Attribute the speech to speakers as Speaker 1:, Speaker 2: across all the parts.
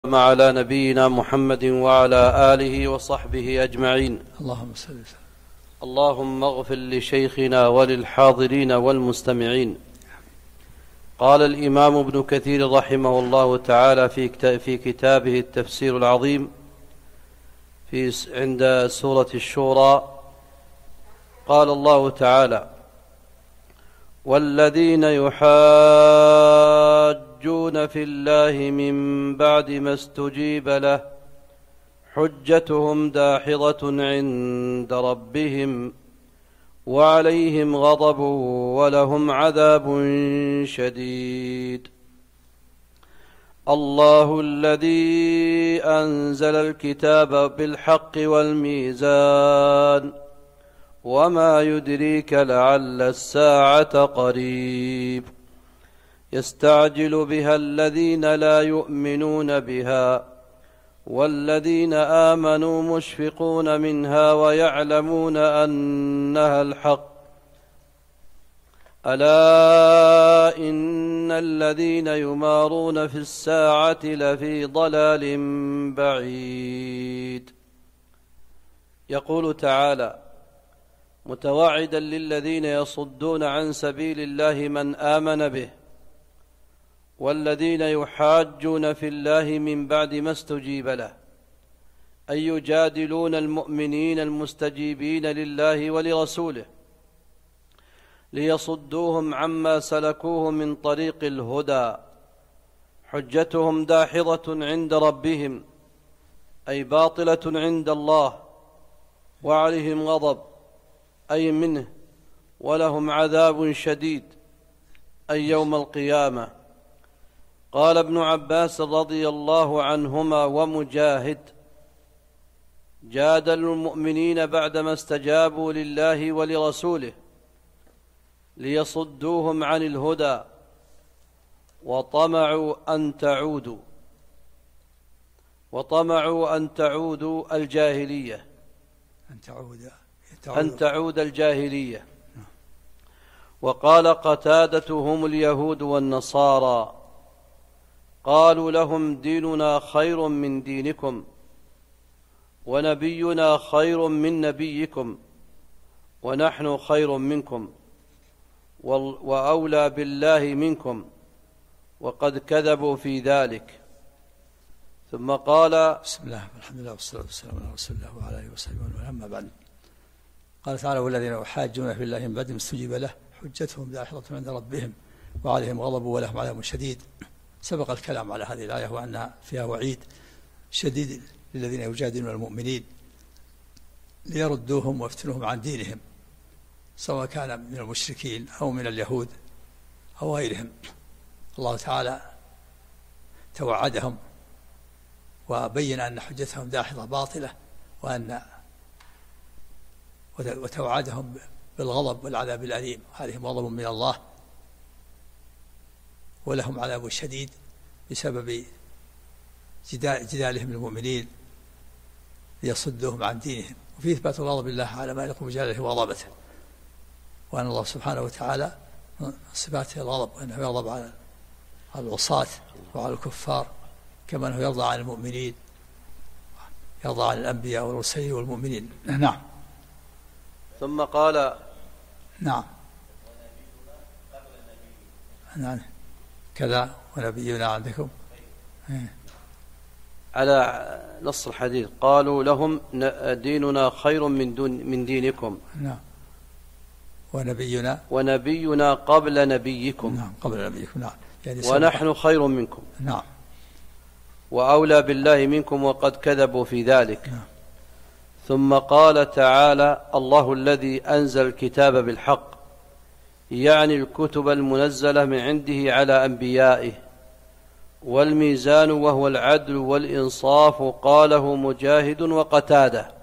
Speaker 1: على نبينا محمد وعلى آله وصحبه أجمعين.
Speaker 2: اللهم صل وسلم.
Speaker 1: اللهم اغفر لشيخنا وللحاضرين والمستمعين. قال الإمام ابن كثير رحمه الله تعالى في كتابه التفسير العظيم عند سورة الشورى، قال الله تعالى: والذين يحاجون في الله من بعد ما استجيب له حجتهم داحضة عند ربهم وعليهم غضب ولهم عذاب شديد. الله الذي أنزل الكتاب بالحق والميزان وما يدريك لعل الساعة قريب يستعجل بها الذين لا يؤمنون بها والذين آمنوا مشفقون منها ويعلمون أنها الحق. ألا إن الذين يمارون في الساعة لفي ضلال بعيد. يقول تعالى متوعدا للذين يصدون عن سبيل الله من آمن به والذين يحاجون في الله من بعد ما استجيب له، أي يجادلون المؤمنين المستجيبين لله ولرسوله ليصدوهم عما سلكوه من طريق الهدى. حجتهم داحضة عند ربهم، أي باطلة عند الله، وعليهم غضب أي منه، ولهم عذاب شديد أي يوم القيامة. قال ابن عباس رضي الله عنهما ومجاهد: جادلوا المؤمنين بعدما استجابوا لله ولرسوله ليصدوهم عن الهدى وطمعوا أن تعودوا الجاهلية، أن تعود الجاهلية. وقال قتادة: هم اليهود والنصارى، قالوا لهم ديننا خير من دينكم ونبينا خير من نبيكم ونحن خير منكم وأولى بالله منكم، وقد كذبوا في ذلك. ثم قال:
Speaker 2: بسم الله والحمد لله والصلاة والسلام على رسول الله وعلى آله وصحبه وسلم. أما بعد، قال تعالى: والذين يحاجون في الله من بعد ما استجيب له حجتهم داحضة عند ربهم وعليهم غضب ولهم عذاب شديد. سبق الكلام على هذه الآية وأن فيها وعيد شديد للذين يجادلون المؤمنين ليردوهم ويفتنوهم عن دينهم، سواء كان من المشركين أو من اليهود أو غيرهم. الله تعالى توعدهم وبين أن حجتهم داحضة باطلة، وتوعدهم بالغضب والعذاب الأليم. عليهم غضب من الله ولهم عذاب شديد بسبب جدالهم المؤمنين ليصدوهم عن دينهم. وفي إثبات غضب الله على ما يليق بجلاله وغضبته، وأن الله سبحانه وتعالى صفاته الغضب، وأنه يغضب على العصاة وعلى الكفار كما أنه يرضى عن المؤمنين، يرضى عن الأنبياء والرسل والمؤمنين. نعم.
Speaker 1: ثم قال:
Speaker 2: نعم كذا ونبينا عندكم
Speaker 1: على نص الحديث، قالوا لهم ديننا خير من دينكم.
Speaker 2: نعم.
Speaker 1: ونبينا قبل نبيكم.
Speaker 2: نعم، قبل نبيكم. نعم،
Speaker 1: يعني ونحن خير منكم.
Speaker 2: نعم.
Speaker 1: وأولى بالله منكم وقد كذبوا في ذلك.
Speaker 2: نعم.
Speaker 1: ثم قال تعالى: الله الذي أنزل الكتاب بالحق، يعني الكتب المنزلة من عنده على أنبيائه، والميزان وهو العدل والإنصاف، قاله مجاهد وقتادة.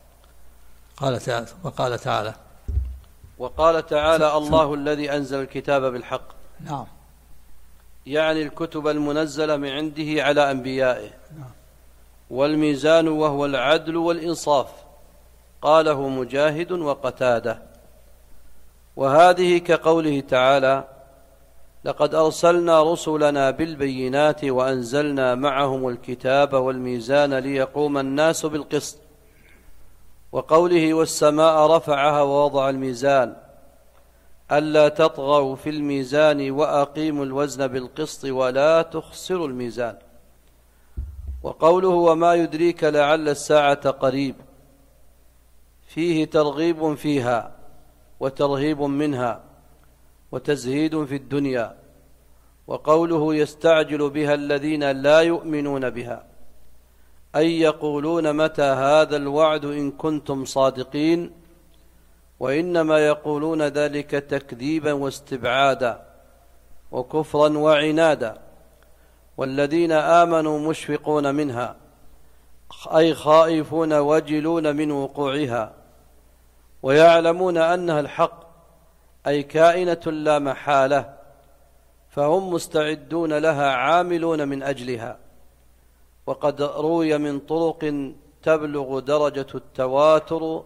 Speaker 1: وقال تعالى: الله الذي أنزل الكتاب بالحق.
Speaker 2: نعم.
Speaker 1: يعني الكتب المنزلة من عنده على أنبيائه.
Speaker 2: نعم.
Speaker 1: والميزان وهو العدل والإنصاف، قاله مجاهد وقتادة. وهذه كقوله تعالى: لقد أرسلنا رسلنا بالبينات وأنزلنا معهم الكتاب والميزان ليقوم الناس بالقسط. وقوله والسماء رفعها ووضع الميزان ألا تطغوا في الميزان وأقيموا الوزن بالقسط ولا تخسروا الميزان. وقوله وما يدريك لعل الساعة قريب فيه ترغيب فيها وترهيب منها وتزهيد في الدنيا. وقوله يستعجل بها الذين لا يؤمنون بها أي يقولون متى هذا الوعد إن كنتم صادقين، وإنما يقولون ذلك تكذيبا واستبعادا وكفرا وعنادا. والذين آمنوا مشفقون منها أي خائفون وجلون من وقوعها، ويعلمون أنها الحق أي كائنة لا محالة، فهم مستعدون لها عاملون من أجلها. وقد روي من طرق تبلغ درجة التواتر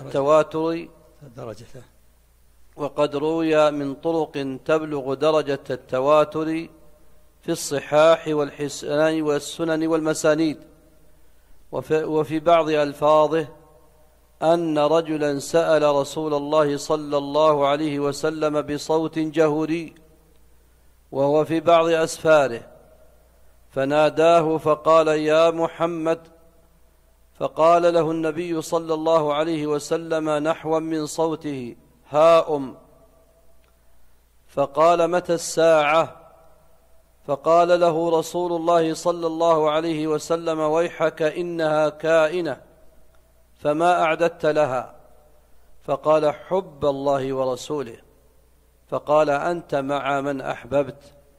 Speaker 1: وقد روي من طرق تبلغ درجة التواتر في الصحاح والحسان والسنن والمسانيد. وفي بعض ألفاظه أن رجلا سأل رسول الله صلى الله عليه وسلم بصوت جهوري وهو في بعض أسفاره فناداه فقال يا محمد، فقال له النبي صلى الله عليه وسلم نحوا من صوته ها فقال متى الساعة؟ فقال له رسول الله صلى الله عليه وسلم ويحك إنها كائنة فما أعددت لها؟ فقال حب الله ورسوله. فقال أنت مع من أحببت.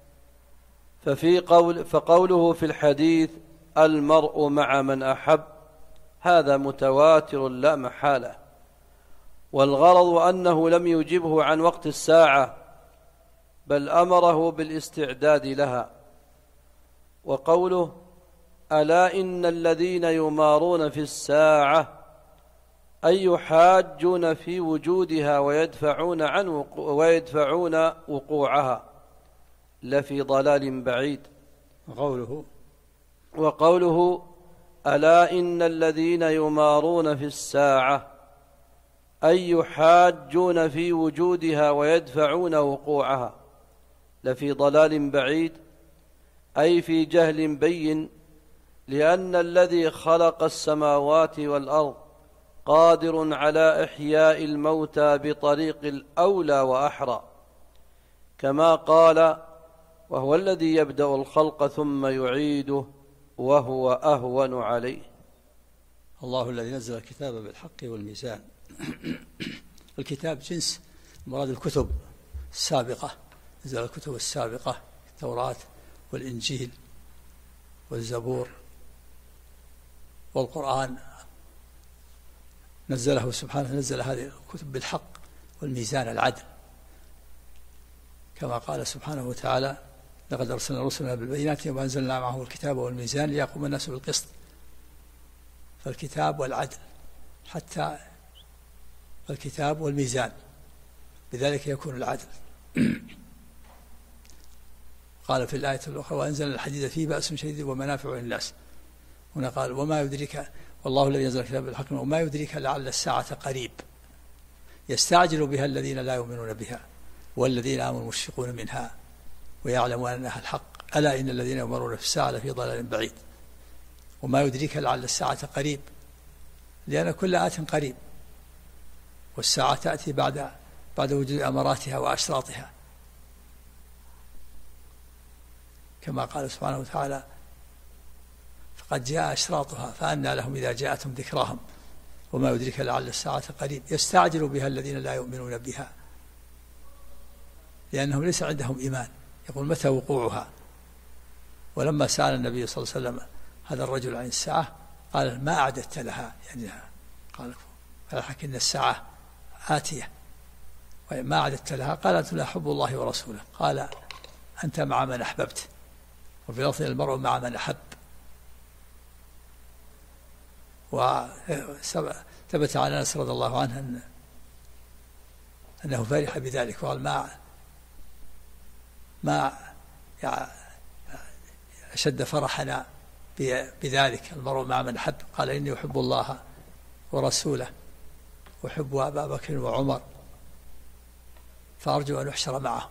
Speaker 1: فقوله في الحديث المرء مع من أحب هذا متواتر لا محالة، والغرض أنه لم يجبه عن وقت الساعة بل أمره بالاستعداد لها. وقوله ألا إن الذين يمارون في الساعة أي يحاجون في وجودها ويدفعون وقوعها لفي ضلال بعيد. وقوله ألا إن الذين يمارون في الساعة أي يحاجون في وجودها ويدفعون وقوعها لفي ضلال بعيد أي في جهل بين، لأن الذي خلق السماوات والأرض قادر على إحياء الموتى بطريق الأولى وأحرى، كما قال وهو الذي يبدأ الخلق ثم يعيده وهو أهون عليه.
Speaker 2: الله الذي نزل الكتاب بالحق والميزان. الكتاب جنس مراد الكتب السابقة، نزل الكتب السابقة التوراة والإنجيل والزبور والقرآن، نزله سبحانه، نزل هذه الكتب بالحق والميزان العدل، كما قال سبحانه وتعالى لقد أرسلنا رسلنا بالبينات وأنزلنا معه الكتاب والميزان ليقوم الناس بالقسط. فالكتاب والعدل، حتى الكتاب والميزان، بذلك يكون العدل. قال في الآية الأخرى وأنزلنا الحديد فيه بأس شديد ومنافع للناس. هنا قال وما يدريك، والله الذي أنزل الكتاب بالحق وما يدريك لعل الساعة قريب يستعجل بها الذين لا يؤمنون بها والذين آمنوا مشفقون منها ويعلمون أنها الحق ألا إن الذين يمرون في الساعة لفي ضلال بعيد. وما يدريك لعل الساعة قريب، لأن كل آت قريب، والساعة تأتي بعد وجود أماراتها وأشراطها، كما قال سبحانه وتعالى فقد جاء أشراطها فأنى لهم إذا جاءتهم ذكراهم وما يدريك لعل الساعة قريب يستعجل بها الذين لا يؤمنون بها، لأنهم ليس عندهم إيمان، يقول متى وقوعها. ولما سأل النبي صلى الله عليه وسلم هذا الرجل عن الساعة قال ما أعددت لها، يعني قال فالحق إن الساعة آتية وما أعددت لها، قالت لا حب الله ورسوله، قال أنت مع من أحببت، وفي لفظ المرء مع من أحب. وثبت عن أنس رضي الله عنه أنه فرح بذلك وقال ما أشد فرحنا بذلك المرء مع من أحب. قال إني أحب الله ورسوله أحب أبا بكر وعمر فأرجو أن أحشر معهم.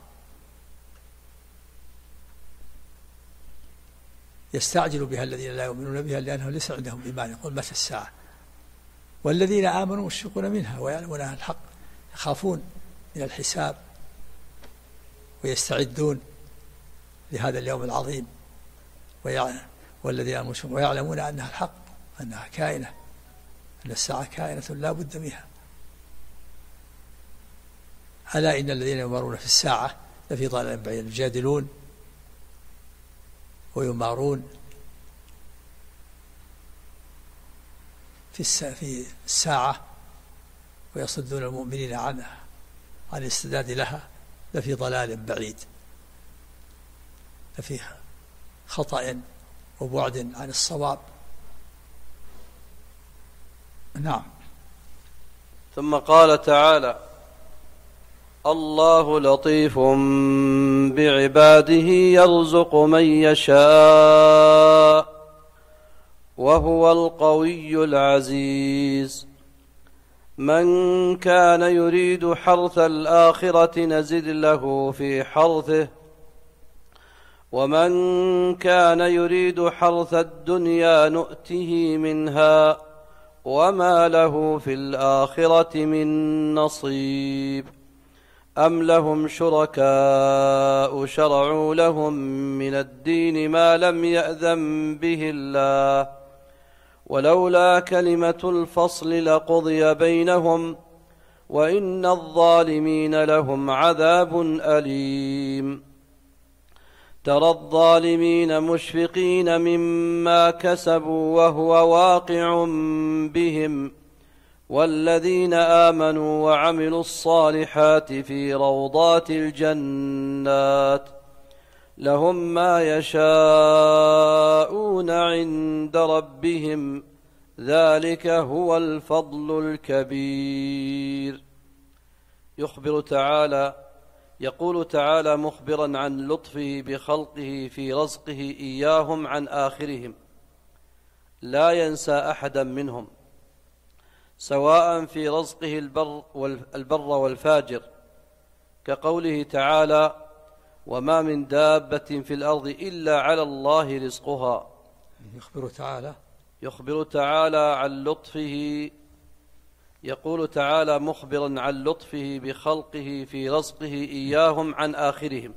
Speaker 2: يستعجل بها الذين لا يؤمنون بها لأنهم ليس عندهم إيمان. يقول متى الساعة؟ والذين آمنوا مشفقون منها ويعلمون أنها الحق، يخافون من الحساب ويستعدون لهذا اليوم العظيم. والذين آمنوا ويعلمون أنها الحق، أنها كائنة، أن الساعة كائنة لا بد منها. ألا إن الذين يمارون في الساعة لفي ضلال بعيد، يجادلون ويمارون في الساعة ويصدون المؤمنين عنها عن الاستعداد لها لفي ضلال بعيد، لفي خطأ وبعد عن الصواب. نعم.
Speaker 1: ثم قال تعالى: الله لطيف بعباده يرزق من يشاء وهو القوي العزيز. من كان يريد حرث الآخرة نزد له في حرثه ومن كان يريد حرث الدنيا نؤته منها وما له في الآخرة من نصيب. أم لهم شركاء شرعوا لهم من الدين ما لم يأذن به الله ولولا كلمة الفصل لقضي بينهم وإن الظالمين لهم عذاب أليم. ترى الظالمين مشفقين مما كسبوا وهو واقع بهم والذين آمنوا وعملوا الصالحات في روضات الجنات لهم ما يشاءون عند ربهم ذلك هو الفضل الكبير. يقول تعالى مخبرا عن لطفه بخلقه في رزقه إياهم عن آخرهم، لا ينسى أحدا منهم سواء في رزقه البر والفاجر، كقوله تعالى: وما من دابة في الأرض إلا على الله رزقها. يخبر تعالى عن لطفه، يقول تعالى مخبرا عن لطفه بخلقه في رزقه إياهم عن آخرهم،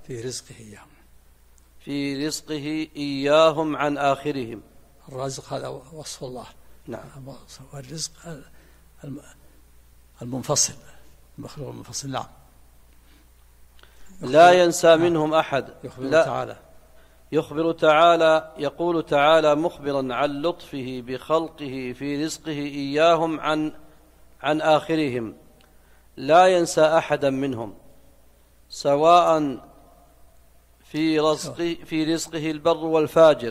Speaker 1: في رزقه إياهم عن آخرهم.
Speaker 2: الرزق هذا وصف الله.
Speaker 1: نعم.
Speaker 2: والرزق المنفصل، المخلوق المنفصل. نعم.
Speaker 1: لا ينسى منهم أحد. يخبر تعالى يقول تعالى مخبرا عن لطفه بخلقه في رزقه إياهم عن آخرهم، لا ينسى أحدا منهم سواء في رزقه البر والفاجر،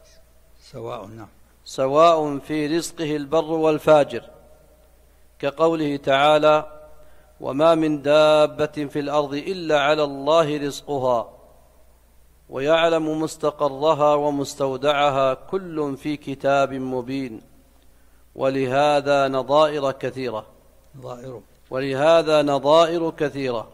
Speaker 1: سواء في رزقه البر والفاجر، كقوله تعالى: وما من دابة في الأرض إلا على الله رزقها ويعلم مستقرها ومستودعها كل في كتاب مبين. ولهذا نظائر كثيرة.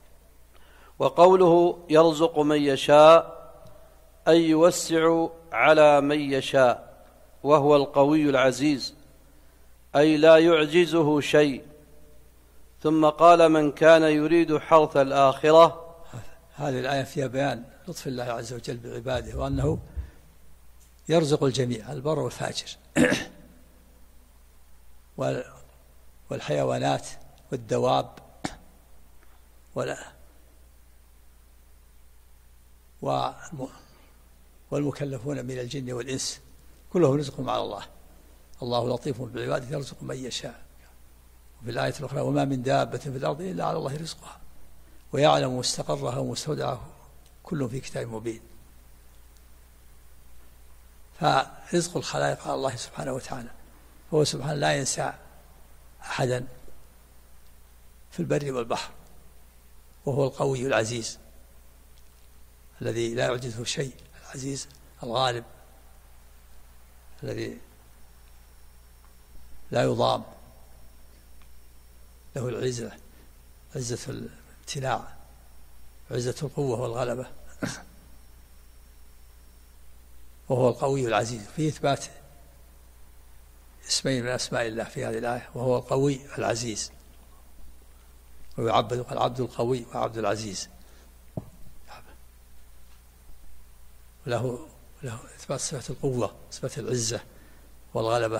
Speaker 1: وقوله يرزق من يشاء أي يوسع على من يشاء وهو القوي العزيز، أي لا يعجزه شيء. ثم قال: من كان يريد حرث الآخرة.
Speaker 2: هذه الآية فيها بيان لطف الله عز وجل بعباده، وأنه يرزق الجميع، البر والفاجر والحيوانات والدواب والمكلفون من الجن والإنس، كلهم رزقهم على الله. الله لطيف بعباده يرزق من يشاء. وفي الآية الأخرى: وما من دابة في الأرض إلا على الله رزقها ويعلم مستقرها ومستودعها كل في كتاب مبين. فرزق الخلائق على الله سبحانه وتعالى، فهو سبحانه لا ينسى أحدا في البر والبحر، وهو القوي العزيز. الذي لا يعجزه شيء، العزيز الغالب الذي لا يضام، له العزة، عزة الامتناع، عزة القوة والغلبة، وهو القوي العزيز. في إثبات اسمين من أسماء الله في هذه الآية، وهو القوي العزيز، ويعبد العبد القوي وعبد العزيز، له إثبات صفة القوة، صفة العزة والغلبة.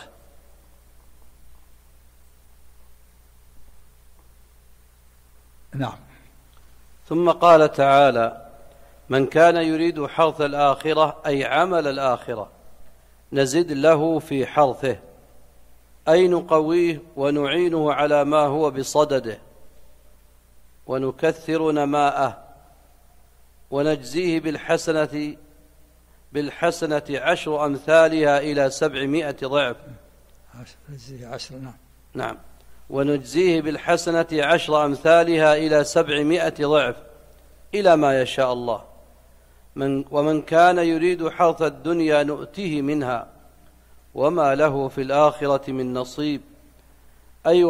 Speaker 2: نعم.
Speaker 1: ثم قال تعالى: من كان يريد حرث الآخرة أي عمل الآخرة نزد له في حرثه، أي نقويه ونعينه على ما هو بصدده، ونكثر نماءه، ونجزيه بالحسنة 10 أمثالها إلى 700 ضعف. نعم. ونجزيه بالحسنة 10 أمثالها إلى 700 ضعف إلى ما يشاء الله. ومن كان يريد حرث الدنيا نؤته منها وما له في الآخرة من نصيب. أي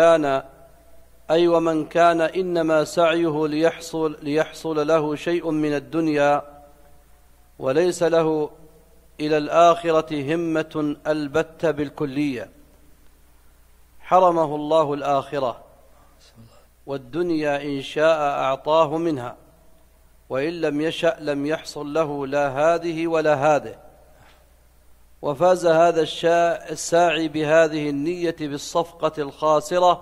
Speaker 1: ومن كان إنما سعيه ليحصل له شيء من الدنيا وليس له إلى الآخرة همة البتة بالكلية، حرمه الله الآخرة، والدنيا إن شاء أعطاه منها، وإن لم يشأ لم يحصل له لا هذه ولا هذه. وفاز هذا الساعي بهذه النية بالصفقة الخاسرة،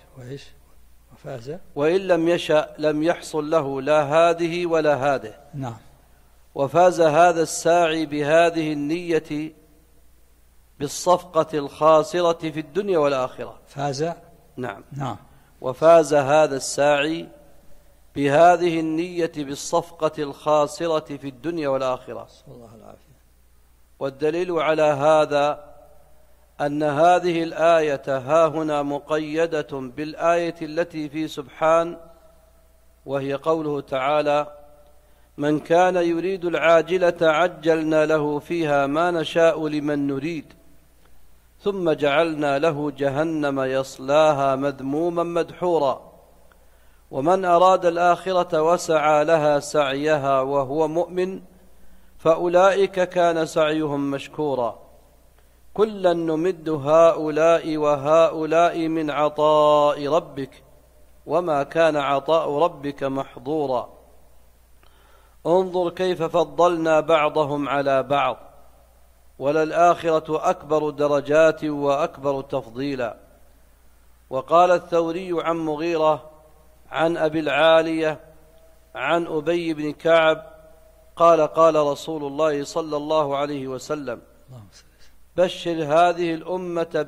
Speaker 1: وإن لم يشأ لم يحصل له لا هذه ولا هذه.
Speaker 2: نعم.
Speaker 1: وفاز هذا الساعي بهذه النية بالصفقة الخاسرة في الدنيا والآخرة.
Speaker 2: فاز.
Speaker 1: نعم.
Speaker 2: نعم.
Speaker 1: وفاز هذا الساعي بهذه النية بالصفقة الخاسرة في الدنيا والآخرة.
Speaker 2: الله العافية.
Speaker 1: والدليل على هذا أن هذه الآية هاهنا مقيدة بالآية التي في سبحان، وهي قوله تعالى: من كان يريد العاجلة عجلنا له فيها ما نشاء لمن نريد ثم جعلنا له جهنم يصلاها مذموما مدحورا. ومن أراد الآخرة وسعى لها سعيها وهو مؤمن فأولئك كان سعيهم مشكورا. كلا نمد هؤلاء وهؤلاء من عطاء ربك وما كان عطاء ربك محظورا. انظر كيف فضلنا بعضهم على بعض، وللآخرة أكبر درجات وأكبر تفضيلا. وقال الثوري عن مغيرة عن أبي العالية عن أبي بن كعب قال: قال رسول الله صلى الله عليه وسلم: بشر هذه الأمة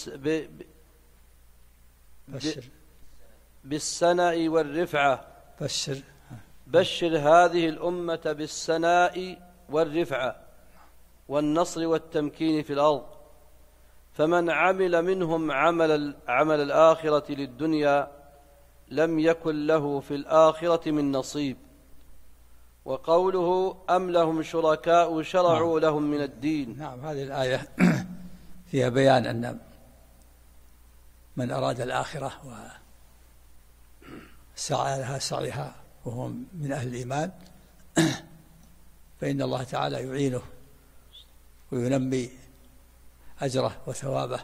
Speaker 1: بالسناء والرفعة. بشر هذه الأمة بالسناء والرفعة والنصر والتمكين في الأرض، فمن عمل منهم عمل الآخرة للدنيا لم يكن له في الآخرة من نصيب. وقوله: أم لهم شركاء شرعوا لهم من الدين.
Speaker 2: نعم. هذه الآية فيها بيان أن من أراد الآخرة وسعى لها سعيها وهو من أهل الإيمان فإن الله تعالى يعينه وينمي أجره وثوابه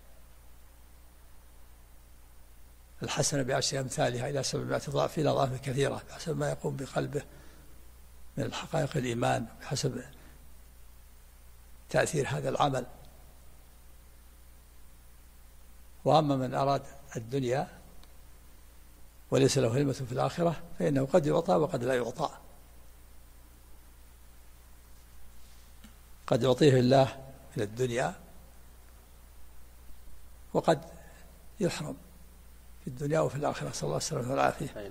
Speaker 2: الحسنة ب10 أمثالها إلى 700 ضعف إلى أضعاف كثيرة بحسب ما يقوم بقلبه من الحقائق الإيمان، بحسب تأثير هذا العمل. وأما من أراد الدنيا وليس له همة في الآخرة فإنه قد يعطى وقد لا يعطى. قد يعطيه الله من الدنيا وقد يحرم في الدنيا وفي الآخرة، صلى الله عليه وسلم والعافية.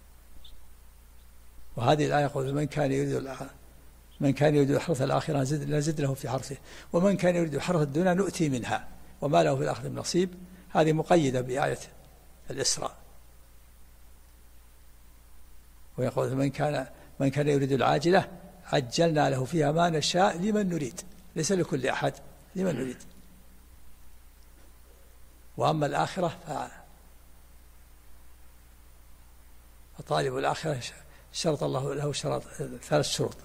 Speaker 2: وهذه الآية يقول: من كان يريد حرث الآخرة نزد له في حرثه، ومن كان يريد حرث الدنيا نؤتي منها وما له في الآخرة من نصيب. هذه مقيدة بآية الإسراء. ويقول: من كان يريد العاجلة عجلنا له فيها ما نشاء لمن نريد، ليس لكل أحد، لمن نريد. وأما الآخرة فطالب الآخرة شرط الله له ثلاث شروط.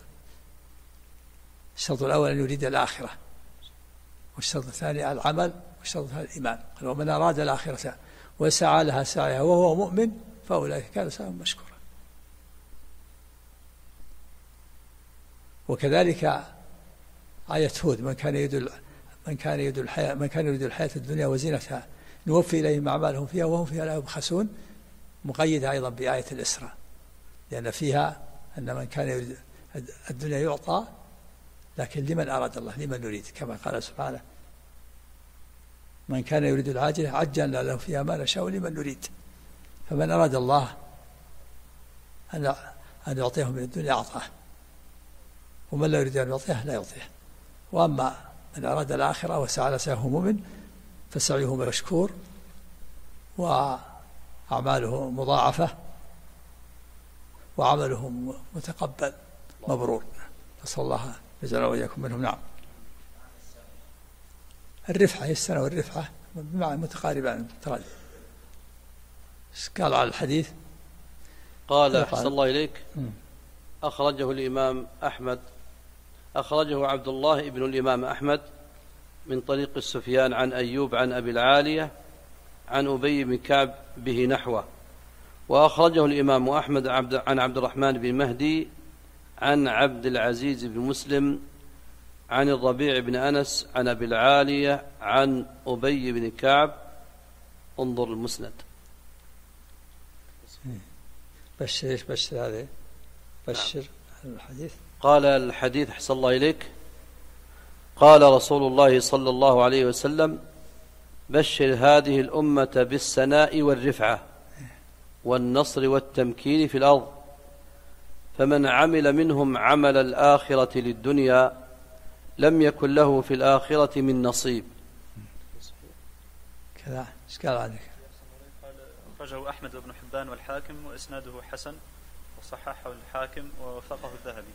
Speaker 2: الشرط الأول أن يريد الآخرة، والشرط الثاني العمل، والشرط الثالث الإيمان. قال ومن أراد الآخرة وسعى لها سعيها وهو مؤمن فأولئك كانوا سعيهم مشكورا. وكذلك آية هود من كان يريد الحياة الدنيا وزينتها نوفي إليهم أعمالهم فيها وهم فيها لا يبخسون، مقيدة أيضا بآية الإسراء، لأن فيها أن من كان يريد الدنيا يعطى، لكن لمن أراد الله، لمن نريد، كما قال سبحانه من كان يريد العاجلة عجلنا له فيها ما نشاء لمن نريد. فمن أراد الله أن يعطيه من الدنيا أعطاه، ومن لا يريد أن يعطيه لا يعطيه. وأما من أراد الآخرة وسعى لسعيه مؤمن فسعيه مشكور وأعماله مضاعفة وعمله متقبل مبرور، نسأل الله يجعلنا وإياكم منهم. نعم. الرفعة هي السنة والرفعة بمعنى متقاربان مترادف. قال على الحديث
Speaker 1: قال أحسن الله إليك أخرجه الإمام أحمد، أخرجه عبد الله ابن الإمام أحمد من طريق السفيان عن أيوب عن أبي العالية عن أبي بن كعب به نحوه. وأخرجه الإمام أحمد عن عبد الرحمن بن مهدي عن عبد العزيز بن مسلم عن الربيع بن أنس عن أبي العالية عن أبي بن كعب. انظر المسند.
Speaker 2: بشر هذا بشر الحديث.
Speaker 1: قال الحديث أحسن الله إليك قال رسول الله صلى الله عليه وسلم بشر هذه الأمة بالسناء والرفعة والنصر والتمكين في الأرض، فمن عمل منهم عمل الآخرة للدنيا لم يكن له في الآخرة من نصيب.
Speaker 2: كذا ايش قال عليك؟
Speaker 3: أخرجه أحمد بن حبان والحاكم وإسناده حسن، وصححه الحاكم ووفقه الذهبي.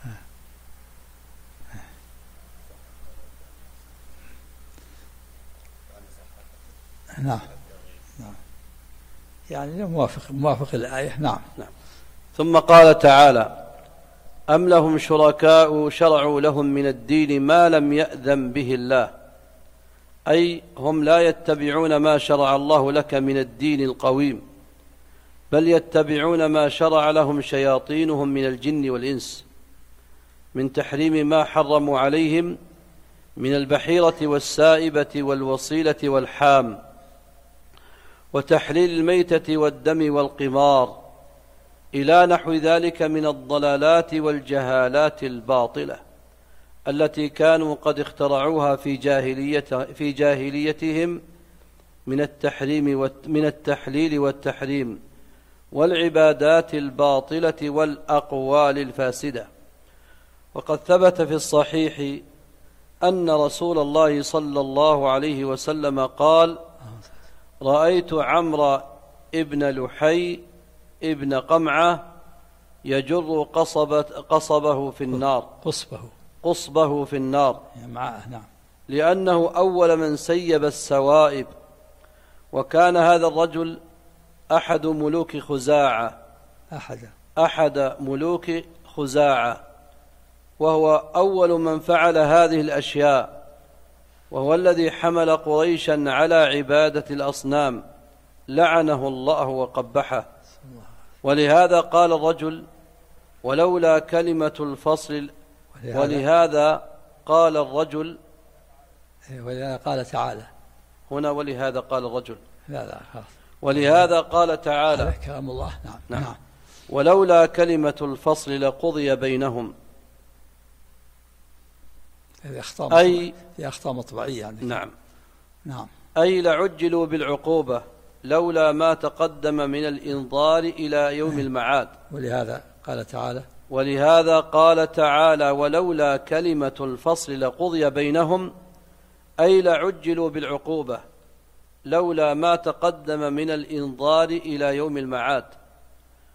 Speaker 2: نعم يعني موافق الآية. نعم.
Speaker 1: ثم قال تعالى أم لهم شركاء شرعوا لهم من الدين ما لم يأذن به الله، أي هم لا يتبعون ما شرع الله لك من الدين القويم، بل يتبعون ما شرع لهم شياطينهم من الجن والإنس من تحريم ما حرموا عليهم من البحيرة والسائبة والوصيلة والحام، وتحليل الميتة والدم والقمار، إلى نحو ذلك من الضلالات والجهالات الباطلة التي كانوا قد اخترعوها في جاهليتهم من التحليل والتحريم والعبادات الباطلة والأقوال الفاسدة. وقد ثبت في الصحيح أن رسول الله صلى الله عليه وسلم قال رأيت عمرو ابن لحي ابن قمعة يجر قصبه في النار قصبه في النار
Speaker 2: نعم.
Speaker 1: لأنه أول من سيب السوائب، وكان هذا الرجل أحد ملوك خزاعة، وهو أول من فعل هذه الأشياء، وهو الذي حمل قريشا على عبادة الأصنام لعنه الله وقبحه. ولهذا قال الرجل ولولا كلمة الفصل ولهذا قال الرجل
Speaker 2: ولهذا قال تعالى
Speaker 1: هنا ولهذا قال الرجل
Speaker 2: لا خلاص
Speaker 1: ولهذا قال تعالى
Speaker 2: كلام الله. نعم.
Speaker 1: ولولا كلمة الفصل لقضي بينهم،
Speaker 2: أي في أخطاء مطبعية يعني.
Speaker 1: نعم أي لعجلوا بالعقوبة لولا ما تقدم من الإنظار إلى يوم المعاد. ولهذا قال تعالى ولولا كلمة الفصل لقضي بينهم، أي لعجلوا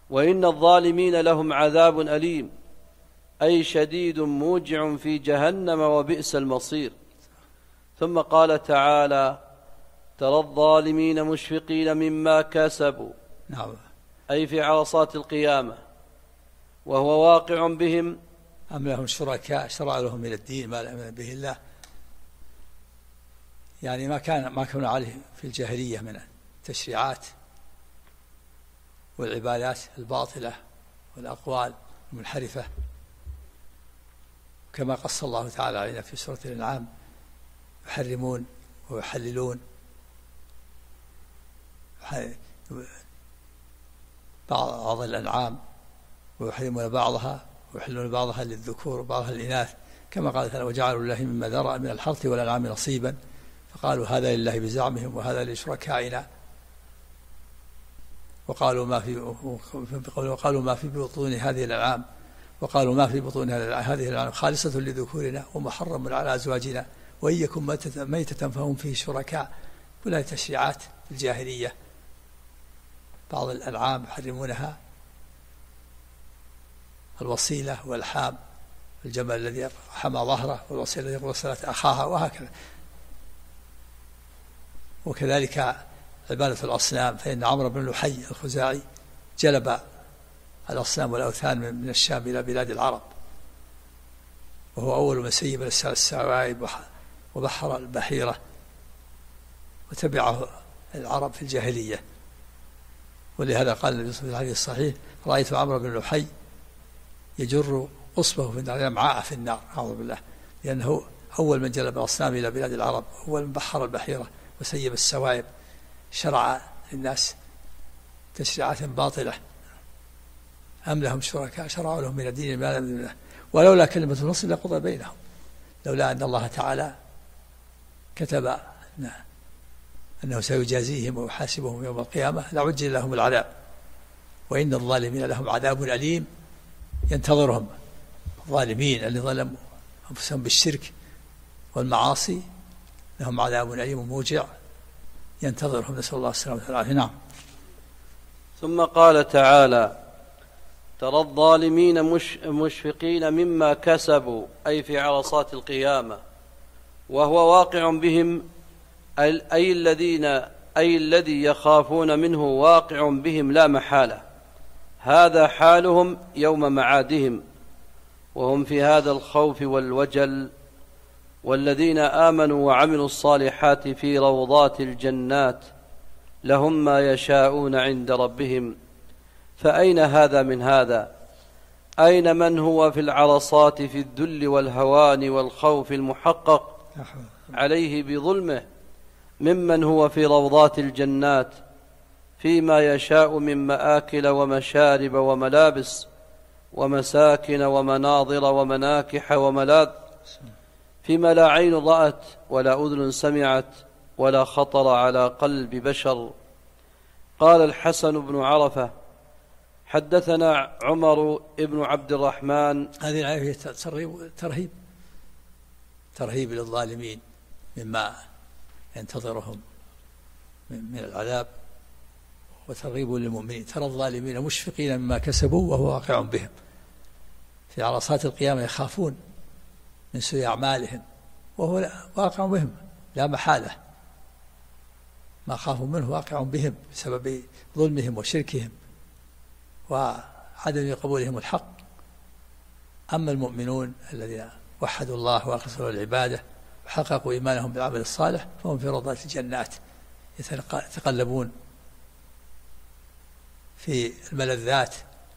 Speaker 1: وإن الظالمين لهم عذاب أليم أي شديد موجع في جهنم وبئس المصير. ثم قال تعالى: ترى الظالمين مشفقين مما كسبوا،
Speaker 2: نعم،
Speaker 1: أي في عرصات القيامة، وهو واقع بهم.
Speaker 2: أم لهم شركاء شرع لهم من الدين ما لم يأذن به الله، يعني ما كان عليه في الجاهلية من التشريعات والعبادات الباطلة والأقوال المنحرفة، كما قص الله تعالى علينا في سورة الأنعام: يحرمون ويحللون بعض الأنعام ويحرمون بعضها ويحلون بعضها للذكور وبعضها للإناث، كما قال تعالى: وجعلوا لله مما ذرأ من الحرث والأنعام نصيبا فقالوا هذا لله بزعمهم وهذا لشركائنا، وقالوا ما في بطون هذه الأنعام وقالوا ما في بطون هذه الأنعام خالصة لذكورنا ومحرم على أزواجنا وإن يكن ميتة فهم فيه شركاء. كلها تشريعات الجاهلية. بعض الأنعام يحرمونها: الوصيلة والحام، الجمل الذي حمى ظهره والوصيلة التي وصلت أخاها، وهكذا. وكذلك عبادة الأصنام، فإن عمرو بن لحي الخزاعي جلب الأصنام والأوثان من الشام إلى بلاد العرب، وهو أول من سيب السوائب وبحر البحيرة، وتبعه العرب في الجاهلية. ولهذا قال النبي صلى الله عليه وسلم في الحديث الصحيح: رأيت عمرو بن لحي يجر قصبه في النار، أمعاء في النار، أعوذ بالله، لأنه أول من جلب الأصنام إلى بلاد العرب، أول من بحر البحيرة وسيب السوائب، شرع للناس تشريعات باطلة. أم لهم شركاء شرعوا لهم من الدين ما لم يأذن به، ولولا كلمة الفصل لقضى بينهم، لولا أن الله تعالى كتب أنه سيجازيهم ويحاسبهم يوم القيامة لعجل لهم العذاب، وإن الظالمين لهم عذاب أليم ينتظرهم. الظالمين اللي ظلموا أنفسهم بالشرك والمعاصي لهم عذاب أليم موجع ينتظرهم، نسأل الله السلامة والعافية. نعم.
Speaker 1: ثم قال تعالى: ترى الظالمين مشفقين مما كسبوا، أي في عرصات القيامة، وهو واقع بهم، أي الذي يخافون منه واقع بهم لا محالة. هذا حالهم يوم معادهم، وهم في هذا الخوف والوجل. والذين آمنوا وعملوا الصالحات في روضات الجنات لهم ما يشاءون عند ربهم. فأين هذا من هذا؟ أين من هو في العرصات في الذل والهوان والخوف المحقق عليه بظلمه، ممن هو في روضات الجنات فيما يشاء من مآكل ومشارب وملابس ومساكن ومناظر ومناكح وملاذ، فيما لا عين رأت ولا أذن سمعت ولا خطر على قلب بشر. قال الحسن بن عرفة: حدثنا عمر بن عبد الرحمن.
Speaker 2: هذه الآية ترهيب للظالمين مما ينتظرهم من العذاب، وترغيب للمؤمنين. ترى الظالمين مشفقين مما كسبوا وهو واقع بهم. في عرصات القيامة يخافون من سوء أعمالهم وهو واقع بهم لا محالة. ما خافوا منه واقع بهم بسبب ظلمهم وشركهم وعدم قبولهم الحق. أما المؤمنون الذين وحدوا الله وأخلصوا العبادة وحققوا إيمانهم بالعمل الصالح فهم في روضات الجنات يتقلبون في الملذات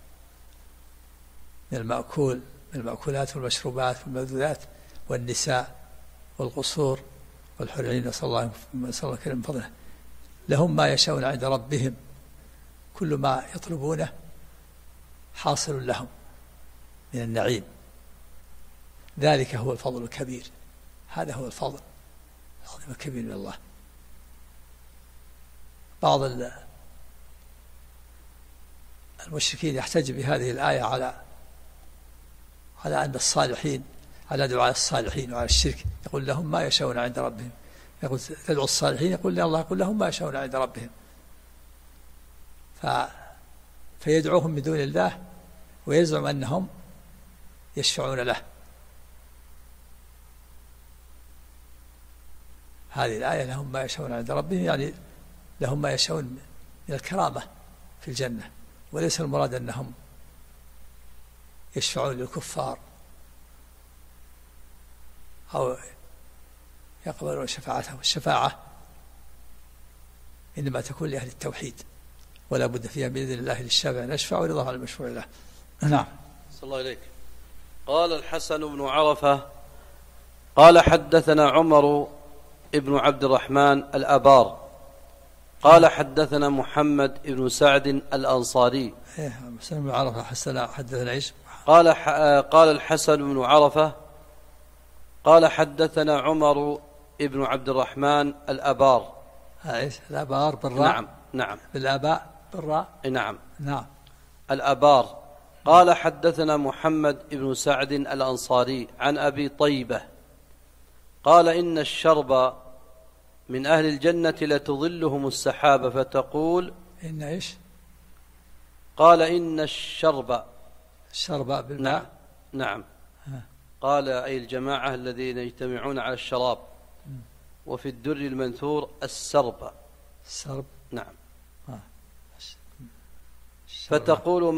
Speaker 2: من المأكولات والمشروبات والملذات والنساء والقصور والحور العين، نسأل الله من فضله. لهم ما يشاءون عند ربهم، كل ما يطلبونه حاصل لهم من النعيم. ذلك هو الفضل الكبير، هذا هو الفضل العظيم الكبير من الله. بعض المشركين يحتج بهذه الآية على أن الصالحين، على دعاء الصالحين وعلى الشرك، يقول لهم ما يشاءون عند ربهم. يقول تدعو الصالحين، يقول الله يقول لهم ما يشاءون عند ربهم. فيدعوهم من دون الله ويزعم أنهم يشفعون له. هذه الآية لهم ما يشاءون عند ربهم، يعني لهم ما يشاءون من الكرامة في الجنة، وليس المراد أنهم يشفعون للكفار أو يقبلون شفاعتهم. الشفاعة إنما تكون لأهل التوحيد، ولا بد فيها بإذن الله للشافع أن يشفع ورضاه على المشفوع له. نعم.
Speaker 1: صلى الله عليك. قال الحسن بن عرفة قال حدثنا عمر ابن عبد الرحمن الأبار قال حدثنا محمد بن سعد الأنصاري.
Speaker 2: حسن بن عرفة حدثنا ايش؟
Speaker 1: قال الحسن بن عرفة قال حدثنا عمر ابن عبد الرحمن الأبار.
Speaker 2: ايش الأبار بالراء؟
Speaker 1: نعم نعم.
Speaker 2: بالآباء بالراء؟
Speaker 1: نعم
Speaker 2: نعم.
Speaker 1: الأبار قال حدثنا محمد بن سعد الأنصاري عن أبي طيبة قال إن الشرب من أهل الجنة لتظلهم السحابة فتقول
Speaker 2: إن إيش؟
Speaker 1: قال إن الشرب
Speaker 2: بالماء.
Speaker 1: نعم. قال أي الجماعة الذين يجتمعون على الشراب. وفي الدر المنثور السرب. نعم. فتقول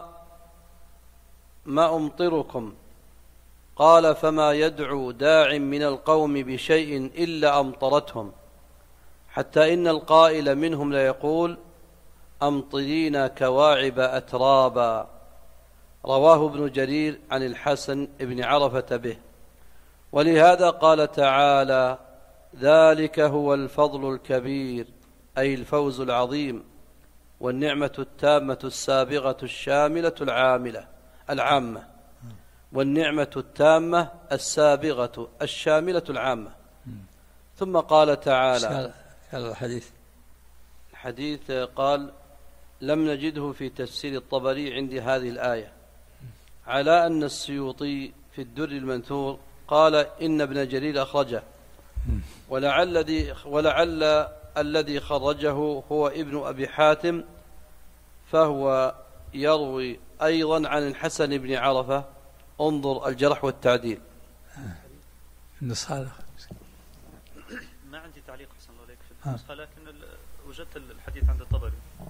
Speaker 1: ما أمطركم؟ قال فما يدعو داع من القوم بشيء إلا أمطرتهم، حتى إن القائل منهم ليقول أمطرينا كواعب أترابا. رواه ابن جرير عن الحسن بن عرفة به. ولهذا قال تعالى ذلك هو الفضل الكبير، أي الفوز العظيم، والنعمة التامة السابغة الشاملة العامة، والنعمة التامة السابغة الشاملة العامة. ثم قال تعالى الحديث قال لم نجده في تفسير الطبري عندي هذه الآية، على أن السيوطي في الدر المنثور قال إن ابن جرير أخرجه، ولعل الذي خرجه هو ابن أبي حاتم، فهو يروي أيضا عن الحسن بن عرفة. انظر الجرح والتعديل.
Speaker 2: النسخة
Speaker 3: ما عندي تعليق حسن الله عليك في النسخة، لكن وجدت الحديث عند الطبري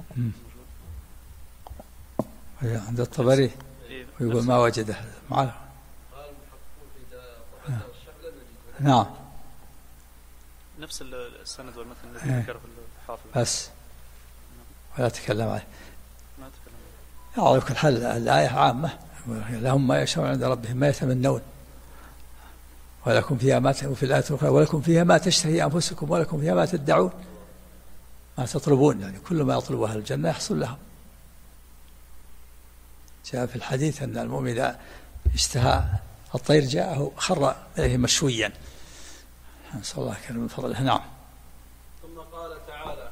Speaker 2: عند الطبري ويقول ما وجده معه. نعم
Speaker 3: نفس السند والمتن الذي ذكره الحافظ
Speaker 2: بس ولا تكلم عليه. على كل حال الآية عامة، لهم ما يشاءون عند ربهم ما يتمنون، ولكم فيها ما في الآية الأخرى ولكم فيها ما تشتهي أنفسكم ولكم فيها ما تدعون، ما تطلبون، يعني كل ما يطلبه أهل الجنة يحصل لهم. جاء في الحديث أن المؤمن إذا اشتهى الطير جاءه خر إليه مشويا، نسأل الله كريم من فضله. نعم.
Speaker 1: ثم قال تعالى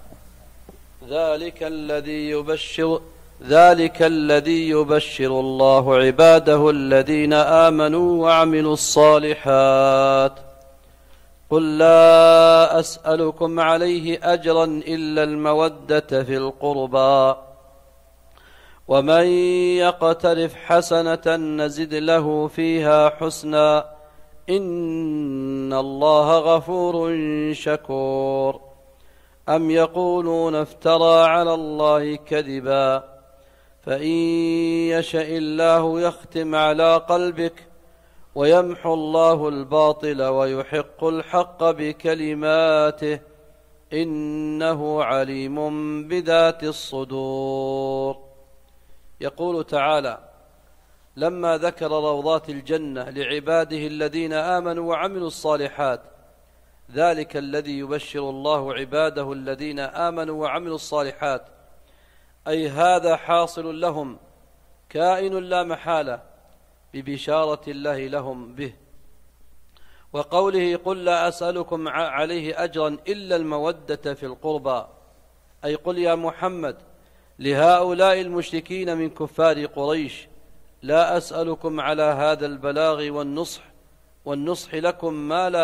Speaker 1: ذلك الذي يبشر الله عباده الذين آمنوا وعملوا الصالحات. قل لا أسألكم عليه أجرا إلا المودة في القربى، ومن يقترف حسنة نزد له فيها حسنا إن الله غفور شكور. أم يقولون افترى على الله كذبا، فإن يشاء الله يختم على قلبك ويمحو الله الباطل ويحق الحق بكلماته إنه عليم بذات الصدور. يقول تعالى لما ذكر روضات الجنة لعباده الذين آمنوا وعملوا الصالحات: ذلك الذي يبشر الله عباده الذين آمنوا وعملوا الصالحات، أي هذا حاصل لهم كائن لا محالة ببشارة الله لهم به. وقوله قل لا أسألكم عليه أجرا إلا المودة في القربى، أي قل يا محمد لهؤلاء المشركين من كفار قريش: لا أسألكم على هذا البلاغ والنصح لكم ما لا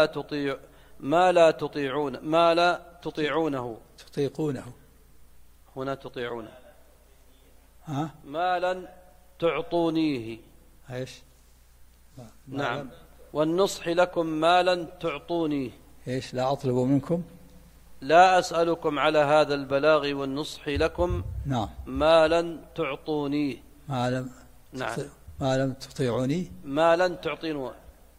Speaker 1: تطيعونه.
Speaker 2: هنا تطيعونه.
Speaker 1: مالا تعطونيه.
Speaker 2: ايش؟
Speaker 1: نعم. والنصح لكم مالا تعطونيه.
Speaker 2: ايش؟ لا أطلب منكم،
Speaker 1: لا أسألكم على هذا البلاغ والنصح لكم.
Speaker 2: نعم.
Speaker 1: مالا تعطونيه.
Speaker 2: نعم. ما لم تطيعوني.
Speaker 1: مالا تعطينه.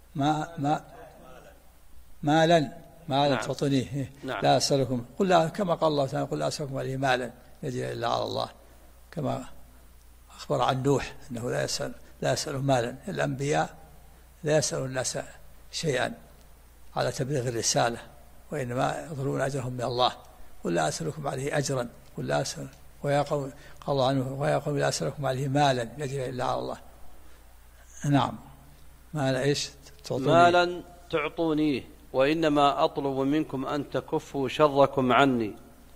Speaker 2: مالا
Speaker 1: نعم.
Speaker 2: تعطونيه.
Speaker 1: نعم.
Speaker 2: لا أسألكم، قل لا، كما قال الله تعالى قل لا أسألكم عليه مالا يجري إلا على الله، كما أخبر عن نوح أنه لا يسأل مالا. الأنبياء لا يسأل الناس شيئا على تبليغ الرسالة، وإنما يطلبون أجرهم من الله. قل لا أسألكم عليه أجرا، قل لا أسأل، ويا قوم قال الله عنه ويا قوم لا أسألكم عليه مالا يجري إلا على الله. نعم. مالا ايش؟
Speaker 1: مالا تعطونيه، وإنما أطلب منكم أن تكفوا شركم عني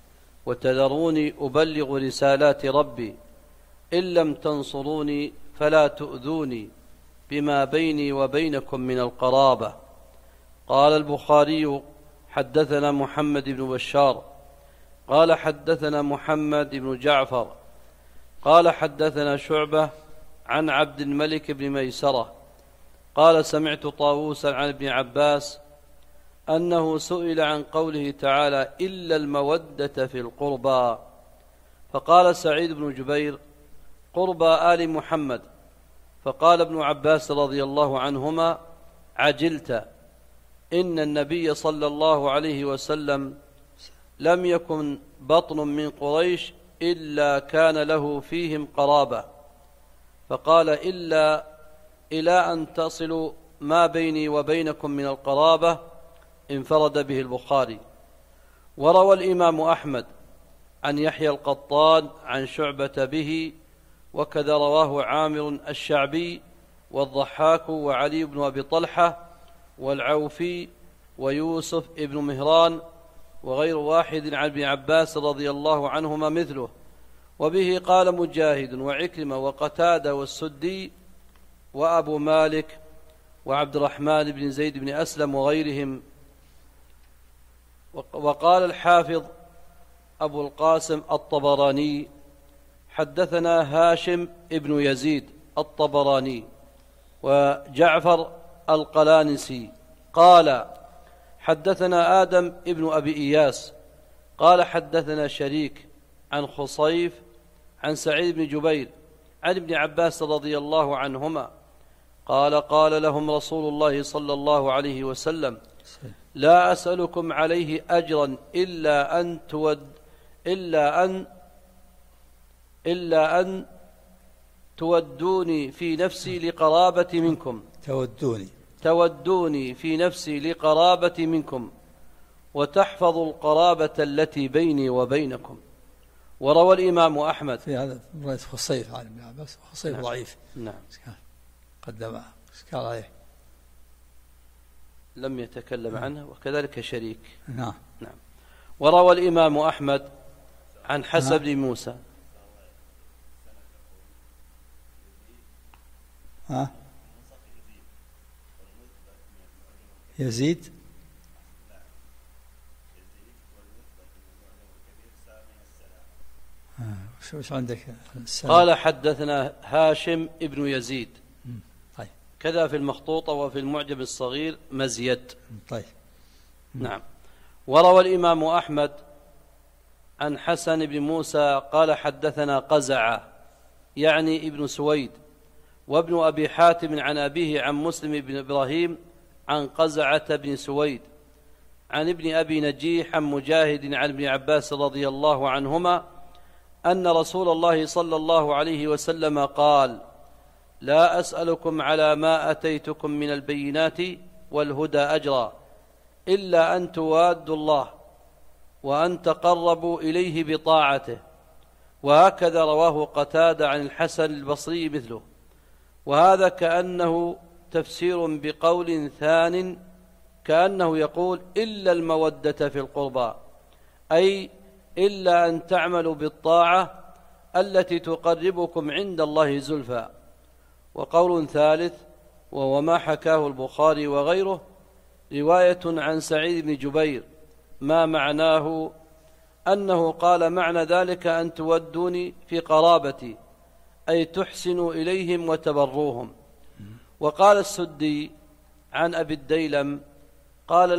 Speaker 1: وتذروني أبلغ رسالات ربي، إن لم تنصروني فلا تؤذوني بما بيني وبينكم من القرابة. قال البخاري حدثنا محمد بن بشار قال حدثنا محمد بن جعفر قال حدثنا شعبة عن عبد الملك بن ميسرة قال سمعت طاووسا عن ابن عباس أنه سئل عن قوله تعالى إلا المودة في القربى، فقال سعيد بن جبير قربى آل محمد، فقال ابن عباس رضي الله عنهما عجلت، إن النبي صلى الله عليه وسلم لم يكن بطن من قريش إلا كان له فيهم قرابة، فقال إلا إلى أن تصلوا ما بيني وبينكم من القرابة، انفرد به البخاري. وروى الإمام أحمد عن يحيى القطان عن شعبة به، وكذا رواه عامر الشعبي والضحاك وعلي بن أبي طلحة والعوفي ويوسف ابن مهران وغير واحد عن ابن عباس رضي الله عنهما مثله. وبه قال مجاهد وعكرمة وقتادة والسدي وأبو مالك وعبد الرحمن بن زيد بن أسلم وغيرهم. وقال الحافظ أبو القاسم الطبراني حدثنا هاشم ابن يزيد الطبراني وجعفر القلانسي قال حدثنا آدم ابن أبي إياس قال حدثنا شريك عن خصيف عن سعيد بن جبير عن ابن عباس رضي الله عنهما قال لهم رسول الله صلى الله عليه وسلم لا أسألكم عليه أجرا إلا أن تودوني في نفسي لقرابة منكم، تودوني في نفسي لقرابة منكم وتحفظوا القرابة التي بيني وبينكم. وروى الإمام أحمد
Speaker 2: في هذا رواية خصيف عن ابن عباس، خصيف
Speaker 1: نعم.
Speaker 2: ضعيف.
Speaker 1: نعم.
Speaker 2: قدم إشكال عليه،
Speaker 1: لم يتكلم عنه، وكذلك شريك.
Speaker 2: نعم.
Speaker 1: نعم. وروى الإمام أحمد عن حسن بن موسى
Speaker 2: يزيد وش عندك؟
Speaker 1: قال حدثنا هاشم ابن يزيد.
Speaker 2: طيب.
Speaker 1: كذا في المخطوطة وفي المعجم الصغير مزيد.
Speaker 2: طيب.
Speaker 1: نعم. وروى الإمام أحمد عن حسن بن موسى قال حدثنا قزعة يعني ابن سويد، وابن أبي حاتم عن أبيه عن مسلم بن إبراهيم عن قزعة بن سويد عن ابن أبي نجيح عن مجاهد عن ابن عباس رضي الله عنهما أن رسول الله صلى الله عليه وسلم قال لا أسألكم على ما أتيتكم من البينات والهدى أجرا إلا أن توادوا الله وأن تقربوا إليه بطاعته. وهكذا رواه قتادة عن الحسن البصري مثله. وهذا كأنه تفسير بقول ثان، كأنه يقول إلا المودة في القربى، أي إلا أن تعملوا بالطاعة التي تقربكم عند الله زلفى. وقول ثالث وهو ما حكاه البخاري وغيره رواية عن سعيد بن جبير ما معناه أنه قال معنى ذلك أن تودوني في قرابتي، أي تحسنوا إليهم وتبروهم. وقال السدي عن أبي الديلم قال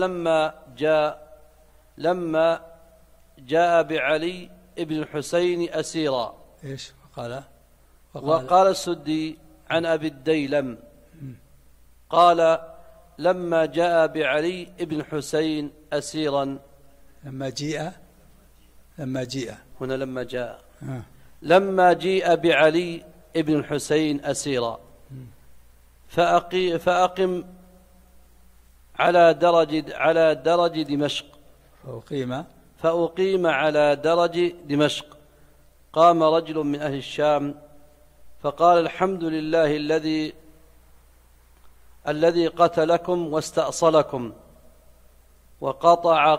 Speaker 1: لما جاء بعلي ابن الحسين أسيرا.
Speaker 2: إيش
Speaker 1: وقال السدي عن أبي الديلم قال لما جاء بعلي ابن الحسين أسيرا.
Speaker 2: لما
Speaker 1: جيء بعلي ابن الحسين أسيرا فأقم على درج دمشق. فأقيم على درج دمشق. قام رجل من أهل الشام فقال الحمد لله الذي قتلكم واستأصلكم وقطع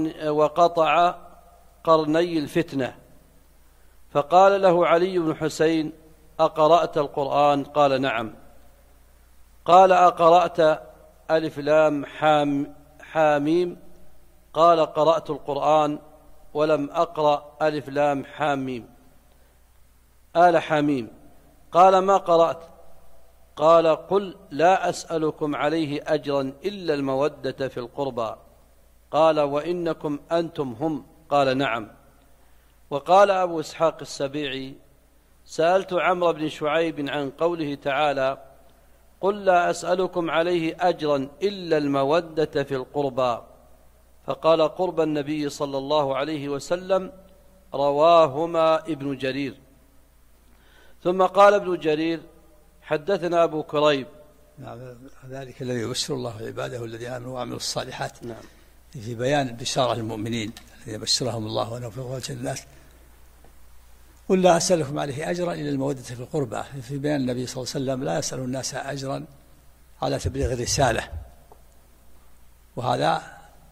Speaker 1: قرني الفتنة. فقال له علي بن الحسين أقرأت القرآن؟ قال نعم. قال أقرأت ألف لام حاميم؟ قال قرأت القرآن ولم أقرأ ألف لام حاميم آل حميم. قال ما قرأت؟ قال قل لا أسألكم عليه أجرا إلا المودة في القربى. قال وإنكم أنتم هم؟ قال نعم. وقال أبو إسحاق السبيعي سألت عمرو بن شعيب عن قوله تعالى قل لا أسألكم عليه أجرا إلا المودة في القربى، فقال قرب النبي صلى الله عليه وسلم. رواهما ابن جرير. ثم قال ابن جرير حدثنا أبو كريب.
Speaker 2: نعم، ذلك الذي يبشر الله عباده الذين آمنوا وعملوا الصالحات.
Speaker 1: نعم.
Speaker 2: في بيان البشارة للمؤمنين الذين يبشرهم الله ونفعهم الجنات. قل لا أسألكم عليه أجرا إلا المودة في القربى، في بيان النبي صلى الله عليه وسلم لا يسأل الناس أجرا على تبليغ الرسالة، وهذا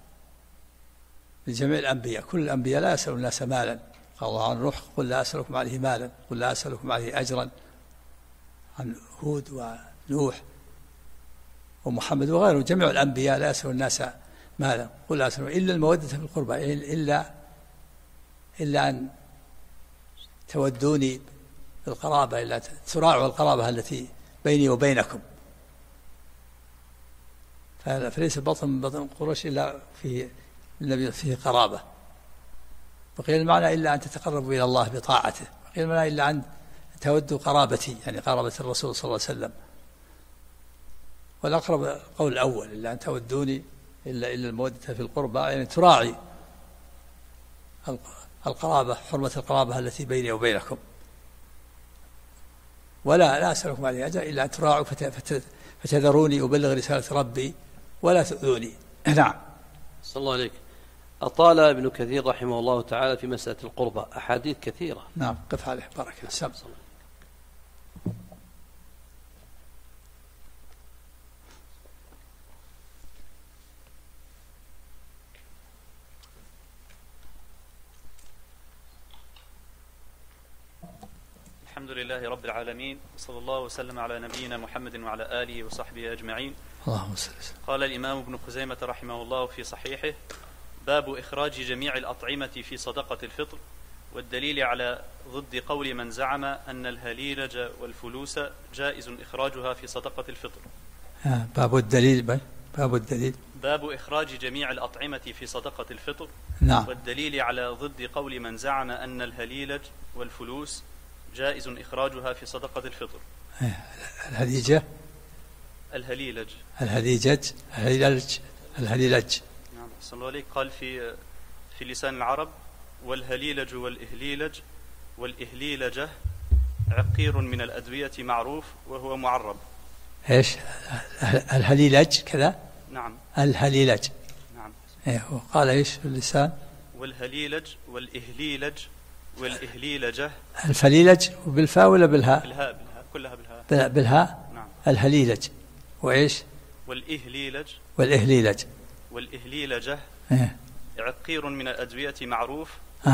Speaker 2: لجميع الأنبياء. كل الأنبياء لا يسأل الناس مالا. قال الله عن نوح قل لا أسألكم عليه مالا، قل لا أسألكم عليه أجرا. عن هود ونوح ومحمد وغيره جميع الأنبياء لا يسأل الناس مالا. قل لا أسألكم إلا المودة في القربى، إلا أن تودوني بالقرابة، إلا تراعوا القرابة التي بيني وبينكم. فليس بطن من بطن قريش إلا فيه قرابة. وقيل المعنى إلا أن تتقربوا إلى الله بطاعته، وقيل المعنى إلا أن تودوا قرابتي، يعني قرابة الرسول صلى الله عليه وسلم. والأقرب قول الأول إلا أن تودوني إلا المودة في القربى، يعني تراعي القرابة، حرمة القرابة التي بيني وبينكم. لا أسألكم عليه أجر إلا أن تراعوا فتذروني أبلغ رسالة ربي ولا تؤذوني. نعم.
Speaker 1: صلى الله عليك. أطال ابن كثير رحمه الله تعالى في مسألة القربة أحاديث كثيرة.
Speaker 2: نعم، قف عليه بارك الله.
Speaker 3: الحمد لله رب العالمين، صلى الله وسلم على نبينا محمد وعلى آله وصحبه أجمعين.
Speaker 2: اللهم صل.
Speaker 3: قال الإمام ابن خزيمة رحمه الله في صحيحه: باب إخراج جميع الأطعمة في صدقة الفطر، والدليل على ضد قول من زعم أن الهليلج والفلوس جائز إخراجها في صدقة الفطر. باب إخراج جميع الأطعمة في صدقة الفطر.
Speaker 2: نعم.
Speaker 3: والدليل على ضد قول من زعم أن الهليلج والفلوس جائز إخراجها في صدقة الفطر.
Speaker 2: الهليلج.
Speaker 3: نعم، صلى الله عليه. قال في لسان العرب: والهليلج والإهليلجة عقير من الأدوية معروف وهو معرب.
Speaker 2: إيش الهليلج كذا؟
Speaker 3: نعم،
Speaker 2: الهليلج.
Speaker 3: نعم.
Speaker 2: وقال إيش في اللسان؟
Speaker 3: والهليلج والإهليلجة.
Speaker 2: الفليلج بالفاء ولا بالهاء؟
Speaker 3: بالهاء، كلها بالهاء.
Speaker 2: بالهاء.
Speaker 3: نعم.
Speaker 2: الهليلج وإيش؟
Speaker 3: والإهليلجة عقير من الأدوية معروف.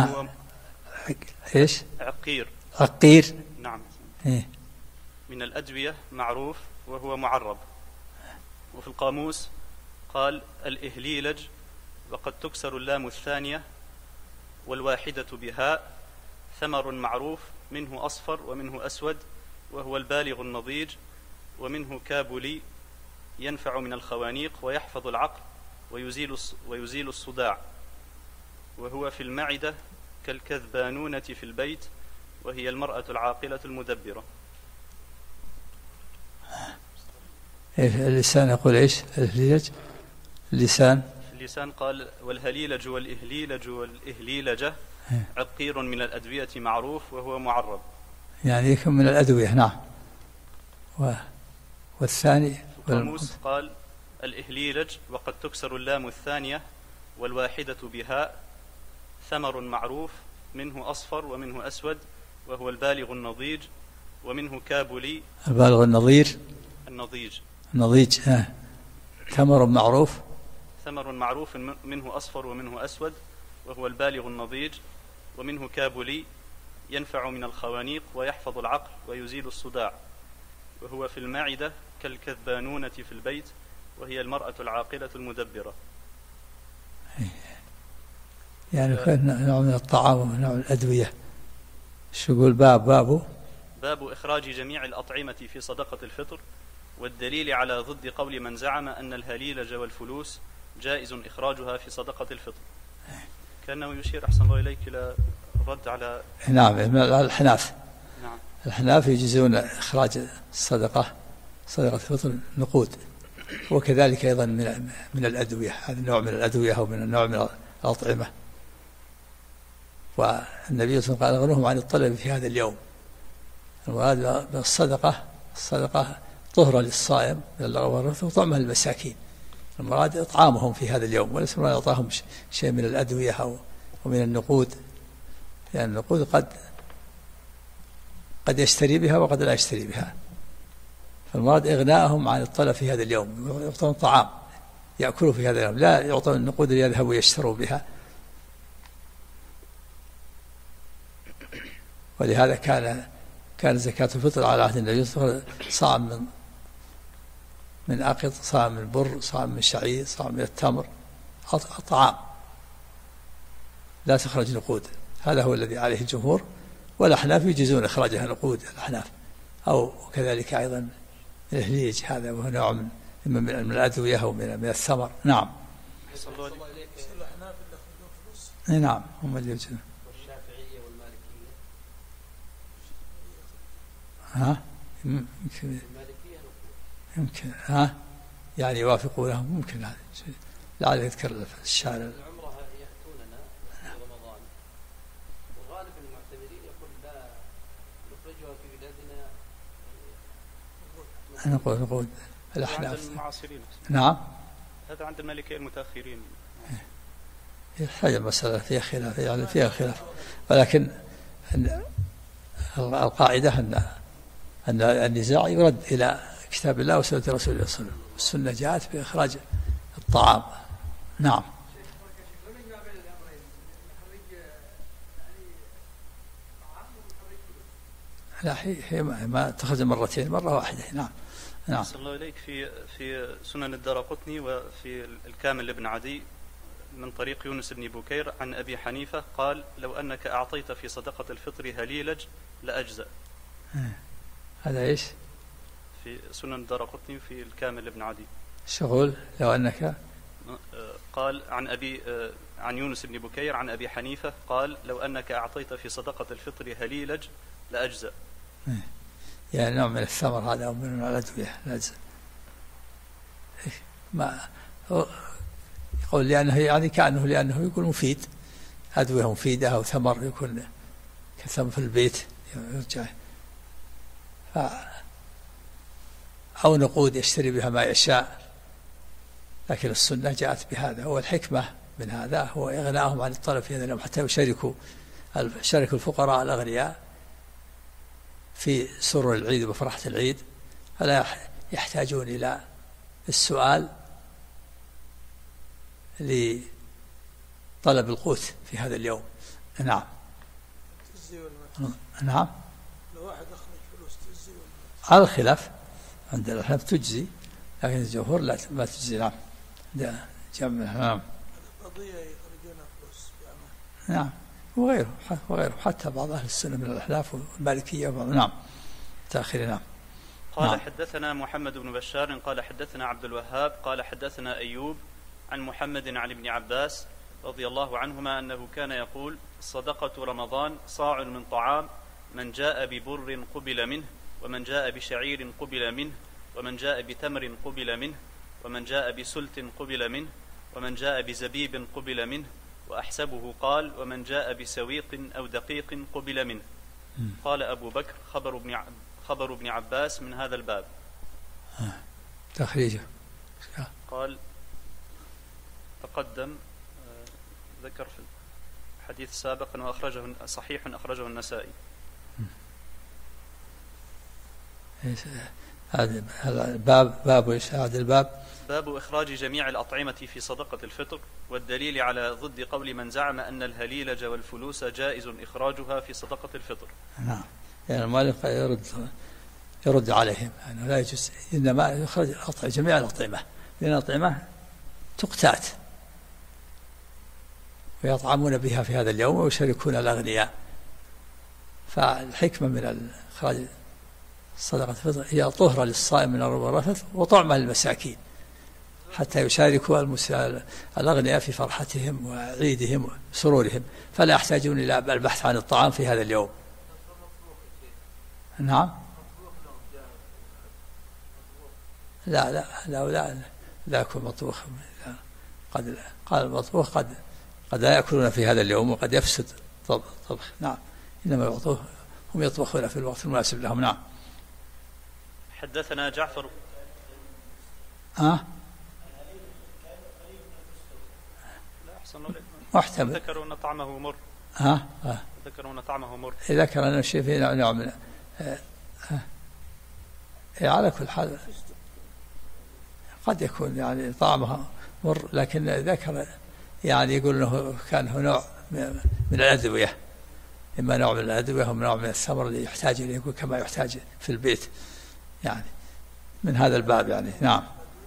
Speaker 2: إيش؟
Speaker 3: عقير. نعم. من الأدوية معروف وهو معرب. وفي القاموس قال: الإهليلج، وقد تكسر اللام الثانية والواحدة بهاء، ثمر معروف منه أصفر ومنه أسود وهو البالغ النضيج، ومنه كابولي ينفع من الخوانيق ويحفظ العقل ويزيل الصداع، وهو في المعدة كالكذبانونة في البيت، وهي المرأة العاقلة المدبرة.
Speaker 2: اللسان يقول إيش؟ اللسان
Speaker 3: قال والهليلج والإهليلج والإهليلجة عقير من الأدوية معروف وهو معرب،
Speaker 2: يعني يكون من الأدوية. نعم. والثاني
Speaker 3: القاموس قال الإهليلج وقد تكسر اللام الثانية والواحدة بهاء، ثمر معروف منه أصفر ومنه أسود، وهو البالغ النضيج، ومنه كابولي
Speaker 2: البالغ النضيج ثمر معروف
Speaker 3: منه أصفر ومنه أسود، وهو البالغ النضيج، ومنه كابولي ينفع من الخوانيق ويحفظ العقل ويزيل الصداع، وهو في المعدة كالكذبانونة في البيت، وهي المرأة العاقلة المدبرة.
Speaker 2: يعني نوع من الطعام ونوع من الأدوية. شو يقول؟ باب
Speaker 3: إخراج جميع الأطعمة في صدقة الفطر، والدليل على ضد قول من زعم أن الهليلج والفلوس جائز إخراجها في صدقة الفطر. كأنه يشير أحسن الله إليك إلى الرد على
Speaker 2: الحناف.
Speaker 3: نعم.
Speaker 2: الحناف يجزون إخراج صدقة الفطر نقود، وكذلك أيضا من الأدوية. هذا نوع من الأدوية أو من النوع من الأطعمة. والنبي صلى الله عليه وسلم قال أغنوهم عن الطلب في هذا اليوم. المراد بالصدقة طهرة للصائم من اللغو والرفث وطعمها للمساكين. المراد إطعامهم في هذا اليوم، وليس المراد إعطاهم شيء من الأدوية أو من النقود، لأن النقود قد يشتري بها وقد لا يشتري بها. فالمراد إغناءهم عن الطلب في هذا اليوم، يعطون طعام يأكلوا في هذا اليوم، لا يعطون النقود ليذهبوا يشتروا بها. ولهذا كان زكاة الفطر على عهد النبي صلى الله عليه وسلم صاع من أقط، صاع من بر، صاع من شعير، صاع من التمر، طعام لا تخرج نقود. هذا هو الذي عليه الجمهور، والأحناف يجيزون إخراجها نقود الأحناف، أو كذلك أيضا الإهليج، هذا وهو نوع من الأدوية أو من الثمر. نعم. نعم هم اللي يجيزون.
Speaker 1: والشافعية والمالكية
Speaker 2: يمكن يعني يوافقونه، ممكن هذا لعل يذكر الشارع.
Speaker 1: العمرة يأتوننا في رمضان، وغالب المعتمرين يقول لا نخرجها في بلادنا.
Speaker 2: نقول الأحناف.
Speaker 3: نعم. هذا عند المالكية المتأخرين.
Speaker 2: هذه المسألة فيها خلاف، يعني فيها خلاف، ولكن القاعدة أن النزاع يرد إلى كتاب الله وسنة رسول الله صلى الله عليه وسلم. السنة جاءت بإخراج الطعام. نعم. لا هي ما تخرج مرتين، مرة واحدة. نعم. نعم.
Speaker 3: صلى الله عليك. في سنن الدارقطني وفي الكامل لابن عدي من طريق يونس بن بكير عن أبي حنيفة قال لو أنك أعطيت في صدقة الفطر هليلج لأجزأ.
Speaker 2: هذا إيش؟
Speaker 3: في سنن الدارقطني في الكامل لابن عدي.
Speaker 2: شغل لو أنك
Speaker 3: قال عن يونس بن بكير عن أبي حنيفة قال لو أنك أعطيت في صدقة الفطر هليلج لأجزأ.
Speaker 2: يعني نوع من الثمر هذا أو من الأدوية لأجزأ. ما يقول لأنه يعني لأنه يقول مفيد، أدوية مفيدة أو ثمر يكون كثمر في البيت يرجع، أو نقود يشتري بها ما يشاء. لكن السنة جاءت بهذا، هو الحكمة من هذا هو إغناءهم عن الطلب في هذا اليوم حتى يشاركوا الفقراء الأغنياء في سرور العيد وفرحة العيد، فلا يحتاجون إلى السؤال لطلب القوت في هذا اليوم. نعم. نعم.
Speaker 4: لو واحد أخرج فلوس تجزي
Speaker 2: على الخلاف عند الأحناف تجزي، لكن الجمهور لا ما تجزي. نعم. ده جمع. نعم.
Speaker 4: قضية يخرجون فلوس
Speaker 2: نعم. وغيره حتى بعض أهل السنة من الأحناف والمالكية. نعم. تأخير. نعم.
Speaker 3: قال
Speaker 2: نعم.
Speaker 3: حدثنا محمد بن بشار قال حدثنا عبد الوهاب قال حدثنا أيوب عن محمد عن ابن عباس رضي الله عنهما أنه كان يقول: صدقة رمضان صاع من طعام، من جاء ببر قبل منه، ومن جاء بشعير قبل منه، ومن جاء بتمر قبل منه، ومن جاء بسلت قبل منه، ومن جاء بزبيب قبل منه، وأحسبه قال: ومن جاء بسويق أو دقيق قبل منه. قال أبو بكر: خبر ابن عباس من هذا الباب.
Speaker 2: تخريجه
Speaker 3: قال تقدم ذكر في الحديث سابقا وأخرجه صحيح أخرجه النسائي.
Speaker 2: هذا باب ايش هذا الباب؟
Speaker 3: باب إخراج جميع الأطعمة في صدقة الفطر، والدليل على ضد قول من زعم أن الهليلج والفلوس جائز إخراجها في صدقة الفطر.
Speaker 2: نعم. يعني المؤلف يرد عليهم أنه لا يجوز، إنما يخرج جميع الأطعمة، لأن الأطعمة تقتات ويطعمون بها في هذا اليوم ويشاركون الأغنياء. فالحكمة من إخراج صدقة الفطر هي طهرة للصائم من الرفث وطعمة للمساكين حتى يشاركوا الأغنياء في فرحتهم وعيدهم وسرورهم، فلا يحتاجون إلى البحث عن الطعام في هذا اليوم. نعم. لا يكون مطبوخ. قد قال المطبوخ قد لا يأكلون في هذا اليوم وقد يفسد طبخ. نعم. إنما يعطوه هم يطبخون في الوقت المناسب لهم. نعم.
Speaker 3: حدثنا جعفر
Speaker 2: محتمل.
Speaker 3: ذكروا أن طعمه مر. ذكروا أن طعمه مر.
Speaker 2: ذكر أن الشيء فيه نوع من على كل حال قد يكون يعني طعمها مر، لكن ذكر يعني يقول أنه كان هو نوع من الأدوية، إما نوع من الأدوية أو نوع من الثمر اللي يحتاج إليه، يقول كما يحتاج في البيت يعني من هذا الباب يعني. نعم.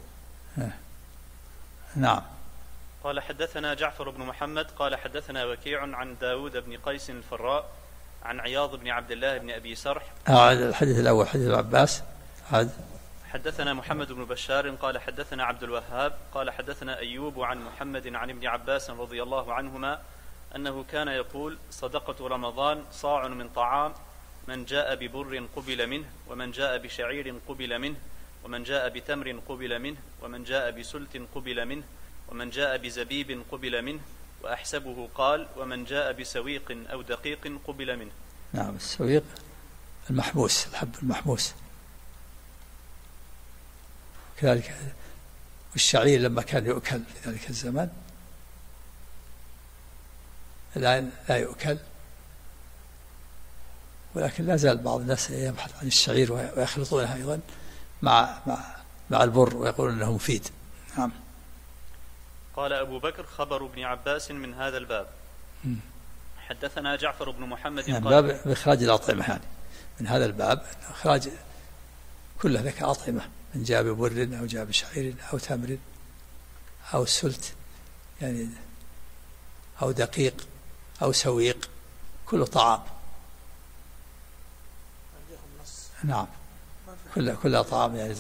Speaker 2: نعم.
Speaker 3: قال حدثنا جعفر بن محمد قال حدثنا وكيع عن داود بن قيس الفراء عن عياض بن عبد الله بن أبي سرح.
Speaker 2: الحديث الأول حديث العباس.
Speaker 3: حدثنا محمد بن بشار قال حدثنا عبد الوهاب قال حدثنا أيوب عن محمد عن ابن عباس رضي الله عنهما أنه كان يقول: صدقة رمضان صاع من طعام، من جاء ببر قبل منه، ومن جاء بشعير قبل منه، ومن جاء بتمر قبل منه، ومن جاء بسلت قبل منه، ومن جاء بزبيب قبل منه، وأحسبه قال: ومن جاء بسويق أو دقيق قبل منه.
Speaker 2: نعم. السويق المحموس، الحب المحموس كذلك. والشعير لما كان يؤكل في ذلك الزمان الآن لا يؤكل، ولكن لا زال بعض الناس يبحث عن الشعير ويخلطونها أيضا مع البر ويقولون أنه مفيد. نعم.
Speaker 3: قال أبو بكر: خبر ابن عباس من هذا الباب. حدثنا جعفر بن محمد
Speaker 2: يعني باب إخراج الأطعمة، يعني من هذا الباب إخراج كل ذلك أطعمة، من جاء ببر أو جاء بشعير أو تمر أو سلت يعني أو دقيق أو سويق، كله طعام. نعم. كلها طعام يعني.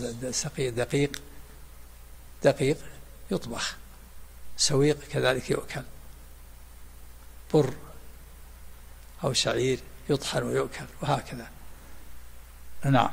Speaker 2: دقيق يطبخ، سويق كذلك يؤكل، بر أو شعير يطحن ويؤكل، وهكذا. نعم.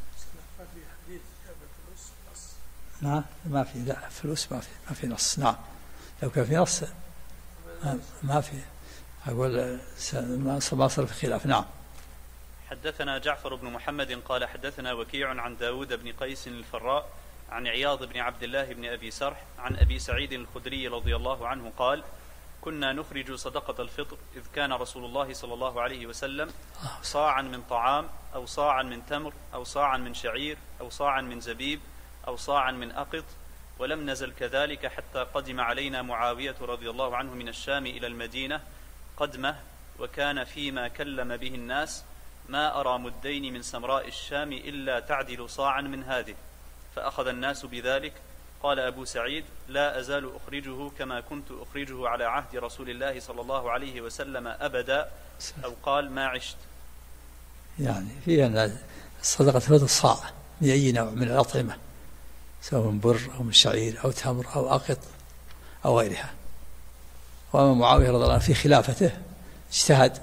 Speaker 2: نعم. ما في، لا فلوس ما في نص. نعم. لو كان في نص ما في، أقول ما صار في خلاف. نعم.
Speaker 3: حدثنا جعفر بن محمد قال حدثنا وكيع عن داود بن قيس الفراء عن عياض بن عبد الله بن أبي سرح عن أبي سعيد الخدري رضي الله عنه قال: كنا نخرج صدقة الفطر إذ كان رسول الله صلى الله عليه وسلم صاعا من طعام، أو صاعا من تمر، أو صاعا من شعير، أو صاعا من زبيب، أو صاعا من أقط، ولم نزل كذلك حتى قدم علينا معاوية رضي الله عنه من الشام إلى المدينة قدمه، وكان فيما كلم به الناس: ما أرى مدين من سمراء الشام إلا تعدل صاعا من هذه، فأخذ الناس بذلك. قال أبو سعيد: لا أزال أخرجه كما كنت أخرجه على عهد رسول الله صلى الله عليه وسلم أبدا، أو قال ما عشت.
Speaker 2: يعني فيها صدقة الفطر صاع من أي نوع من الأطعمة، سواء من بر أو من شعير أو تمر أو أقط أو غيرها. وأما معاوية رضي الله عنه في خلافته اجتهد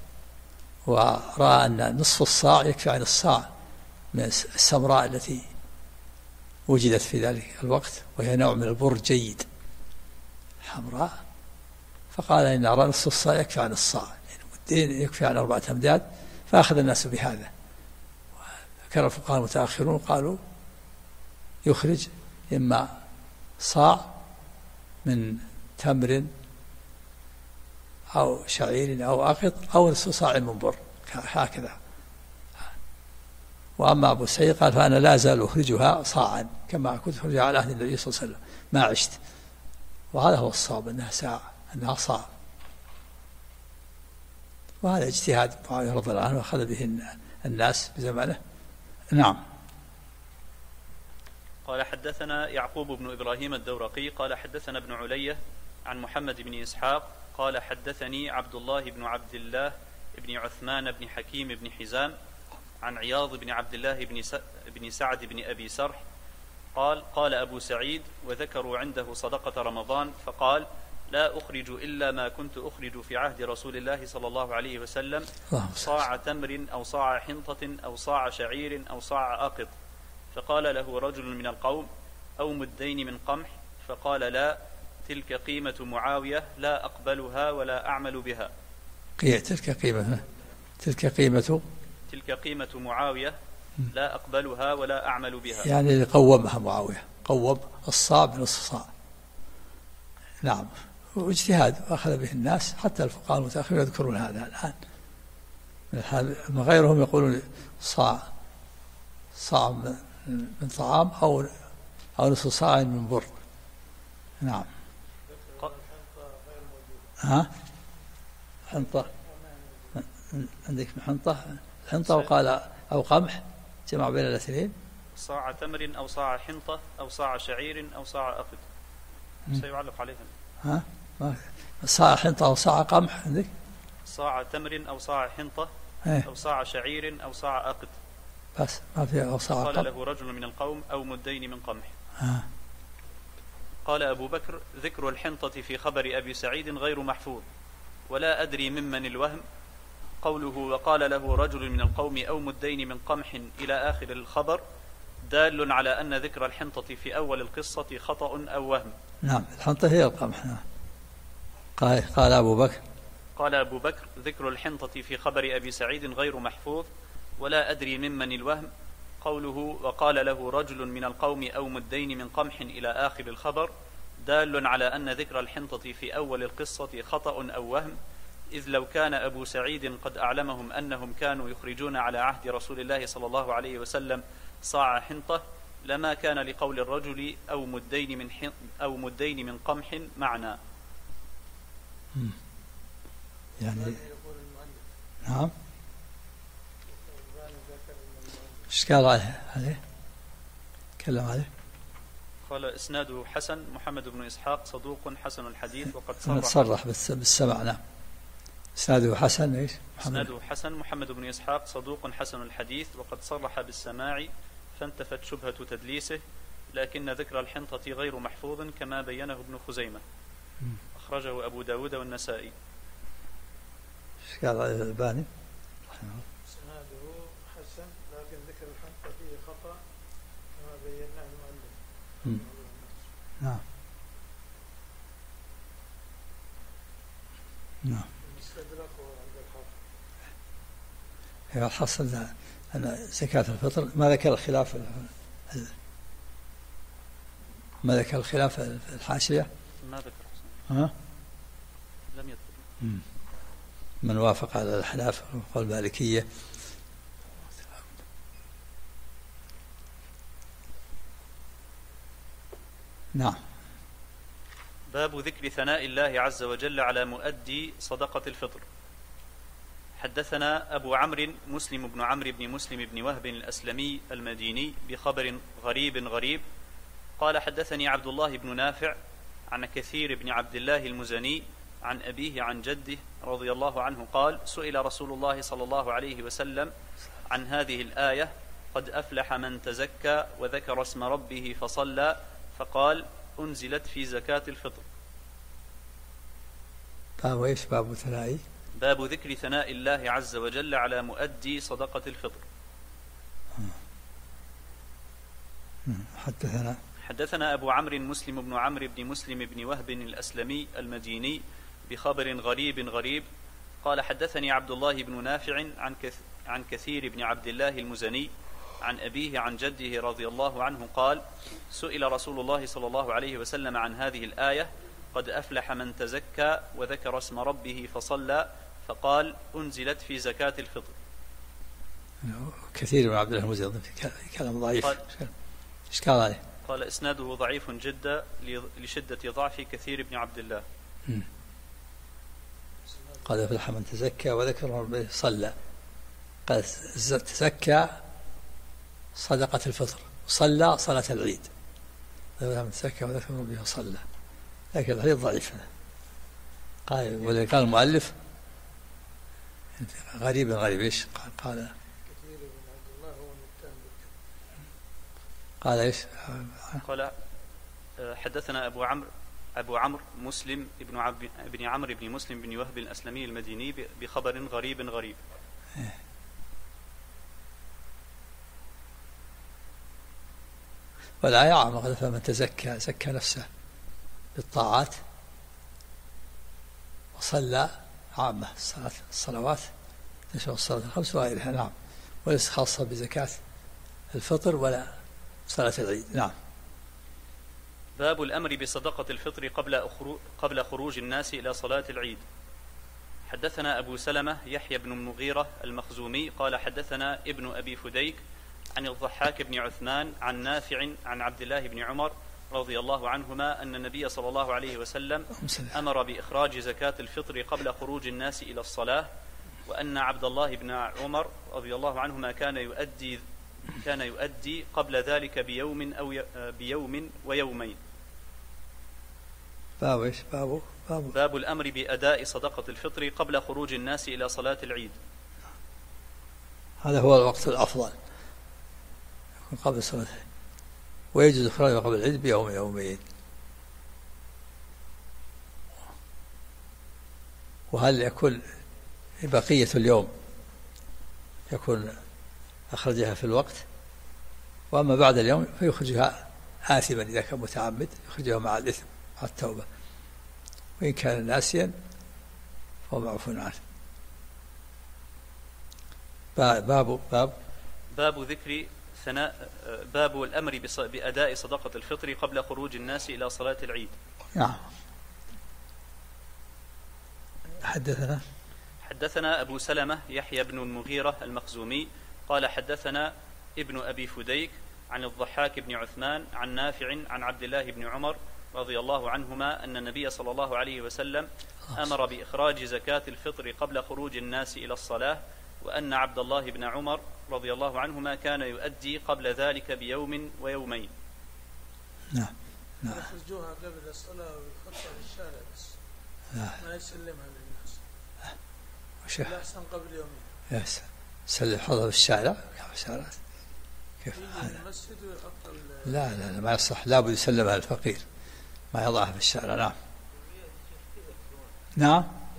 Speaker 2: ورأى أن نصف الصاع يكفي عن الصاع من السمراء التي وجدت في ذلك الوقت، وهي نوع من البر جيد حمراء، فقال إن أرى نصف الصاع يكفي عن الصاع، يعني مدين يكفي عن 4 أمداد، فأخذ الناس بهذا. كان الفقهاء المتأخرون قالوا يخرج إما صاع من تمر أو شعير أو أقط أو نصف صاع من بر، هكذا. وأما أبو سعيد قال فأنا لا أزال أخرجها صاعا كما كنت أخرجها على عهد النبي صلى الله عليه وسلم ما عشت. وهذا هو الصواب، أنها صاع. وهذا اجتهاد معاوية رضي الله عنه وأخذ به الناس بزمانه. نعم.
Speaker 3: قال حدثنا يعقوب بن إبراهيم الدورقي قال حدثنا ابن علية عن محمد بن إسحاق قال حدثني عبد الله بن عبد الله بن عثمان بن حكيم بن حزام عن عياض بن عبد الله بن سعد بن أبي سرح قال أبو سعيد وذكروا عنده صدقة رمضان فقال لا أخرج إلا ما كنت أخرج في عهد رسول الله صلى الله عليه وسلم، صاع تمر أو صاع حنطة أو صاع شعير أو صاع أقط. فقال له رجل من القوم أو مدين من قمح، فقال لا، تلك قيمة معاوية لا أقبلها ولا أعمل بها. تلك قيمة معاوية لا أقبلها ولا أعمل بها،
Speaker 2: يعني قومها معاوية، قوم الصاع بنصف صاع. نعم. واجتهاد وأخذ به الناس، حتى الفقهاء المتأخرون يذكرون هذا الآن. غيرهم يقولون صاع من طعام أو نصف صاع من بر. نعم. حنطة عندك حنطة وقال أو قمح، جمع بين الاثنين.
Speaker 3: صاع تمر أو صاع حنطة أو صاع شعير أو صاع أقط، سيعلق عليها.
Speaker 2: صاع حنطة أو صاع قمح عندك؟
Speaker 3: صاع تمر أو صاع حنطة أو صاع شعير أو صاع أقط،
Speaker 2: بس ما في أو صاع قمح.
Speaker 3: قال له رجل من القوم أو مدين من قمح. قال أبو بكر ذكر الحنطة في خبر أبي سعيد غير محفوظ، ولا أدري ممن الوهم. قوله وقال له رجل من القوم أو مدين من قمح إلى آخر الخبر دال على أن ذكر الحنطة في أول القصة خطأ أو وهم.
Speaker 2: نعم، الحنطة هي القمح. قال أبو بكر
Speaker 3: ذكر الحنطة في خبر أبي سعيد غير محفوظ، ولا أدري ممن الوهم. قوله وقال له رجل من القوم أو مدين من قمح إلى آخر الخبر دال على أن ذكر الحنطة في أول القصة خطأ أو وهم، إذ لو كان أبو سعيد قد أعلمهم أنهم كانوا يخرجون على عهد رسول الله صلى الله عليه وسلم صاع حنطة لما كان لقول الرجل أو مدين من قمح معنى.
Speaker 2: يعني نعم. ايش قال عليه؟ تكلم عليه.
Speaker 3: قال اسناده حسن، محمد بن إسحاق صدوق حسن الحديث وقد
Speaker 2: صرح بالسمع. نعم. اسناده حسن ايش؟
Speaker 3: اسناده حسن، محمد بن إسحاق صدوق حسن الحديث وقد صرح بالسماع فانتفت شبهة تدليسه، لكن ذكر الحنطة غير محفوظ كما بينه ابن خزيمة، أخرجه أبو داود والنسائي.
Speaker 2: ايش قال عليه الألباني؟
Speaker 4: اسناده حسن لكن ذكر الحنطة فيه خطأ كما بيناه المؤلف.
Speaker 2: نعم. نعم.
Speaker 4: المستدرك عند الحافظ.
Speaker 2: الحصل أن زكاة الفطر ما ذكر الخلاف في الحاشية.
Speaker 3: ما ذكر. لم يذكر.
Speaker 2: من وافق على الأحناف والمالكية. نعم.
Speaker 3: باب ذكر ثناء الله عز وجل على مؤدي صدقة الفطر. حدثنا أبو عمرو مسلم بن عمرو بن مسلم بن وهب الأسلمي المديني بخبر غريب قال حدثني عبد الله بن نافع عن كثير بن عبد الله المزني عن أبيه عن جده رضي الله عنه قال سئل رسول الله صلى الله عليه وسلم عن هذه الآية قد أفلح من تزكى وذكر اسم ربه فصلى، فقال أنزلت في زكاة الفطر.
Speaker 2: باب ايش؟ باب ثنائي.
Speaker 3: باب ذكر ثناء الله عز وجل على مؤدي صدقة الفطر. حدثنا أبو عمرو مسلم بن عمرو بن مسلم بن وهب الأسلمي المديني بخبر غريب قال حدثني عبد الله بن نافع عن كثير بن عبد الله المزني عن أبيه عن جده رضي الله عنه قال سئل رسول الله صلى الله عليه وسلم عن هذه الآية قد أفلح من تزكى وذكر اسم ربه فصلى، فقال أنزلت في زكاة الفطر.
Speaker 2: كثير بن عبد الله المزني كلام ضعيف، ايش قال عليه؟
Speaker 3: قال إسناده ضعيف جدا لشدة ضعف كثير بن عبد الله.
Speaker 2: قد أفلح من تزكى وذكر ربه صلى. قال تزكى صدقة الفطر، صلى صلاة العيد. من تزكى وذكر ربه صلى، لكن الحديث ضعيف. قال المؤلف غريب ايش؟ قال
Speaker 4: كثير بن عبد الله هو المتهم
Speaker 2: قال ايش؟
Speaker 3: قال حدثنا أبو عمرو مسلم ابن عمرو بن مسلم بن وهب الأسلمي المديني بخبر غريب.
Speaker 2: والآية عامة، فمن تزكى زكى نفسه بالطاعات وصلى عامة الصلوات تشمل الصلاة الخمس وغيرها. نعم، وليس خاصة بزكاة الفطر ولا صلاة العيد. نعم.
Speaker 3: باب الأمر بصدقة الفطر قبل خروج الناس إلى صلاة العيد. حدثنا أبو سلمة يحيى بن المغيرة المخزومي قال حدثنا ابن أبي فديك عن الضحاك بن عثمان عن نافع عن عبد الله بن عمر رضي الله عنهما أن النبي صلى الله عليه وسلم أمر بإخراج زكاة الفطر قبل خروج الناس إلى الصلاة، وأن عبد الله بن عمر رضي الله عنهما كان يؤدي قبل ذلك بيوم ويومين.
Speaker 2: باب ايش؟
Speaker 3: باب الأمر بأداء صدقة الفطر قبل خروج الناس إلى صلاة العيد.
Speaker 2: هذا هو الوقت الأفضل، يكون قبل صلاة العيد، ويجوز إخراجه قبل العيد بيوم يومين. وهل يكون بقية اليوم يكون أخرجها في الوقت، وأما بعد اليوم فيخرجها آثما إذا كان متعمد، يخرجها مع الإثم مع التوبة، وإن كان ناسيا فهو معفو عنه.
Speaker 3: باب ذكر ثناء باب الأمر بأداء صدقة الفطر قبل خروج الناس إلى صلاة العيد.
Speaker 2: نعم.
Speaker 3: حدثنا أبو سلمة يحيى بن المغيرة المخزومي قال حدثنا ابن أبي فديك عن الضحاك بن عثمان عن نافع عن عبد الله بن عمر رضي الله عنهما أن النبي صلى الله عليه وسلم أمر بإخراج زكاة الفطر قبل خروج الناس إلى الصلاة، وأن عبد الله بن عمر رضي الله عنهما كان يؤدي قبل ذلك بيوم ويومين.
Speaker 2: نعم.
Speaker 4: يخرجوها قبل الصلاة ويحطها في الشارع بس، ما يسلمها للناس. لا أحسن قبل يومين.
Speaker 2: سلم حظها في الشارع كيف؟
Speaker 4: المسجد ويحط
Speaker 2: لا ما يصح، لابد يسلمها الفقير، ما يضعها في الشارع. نعم.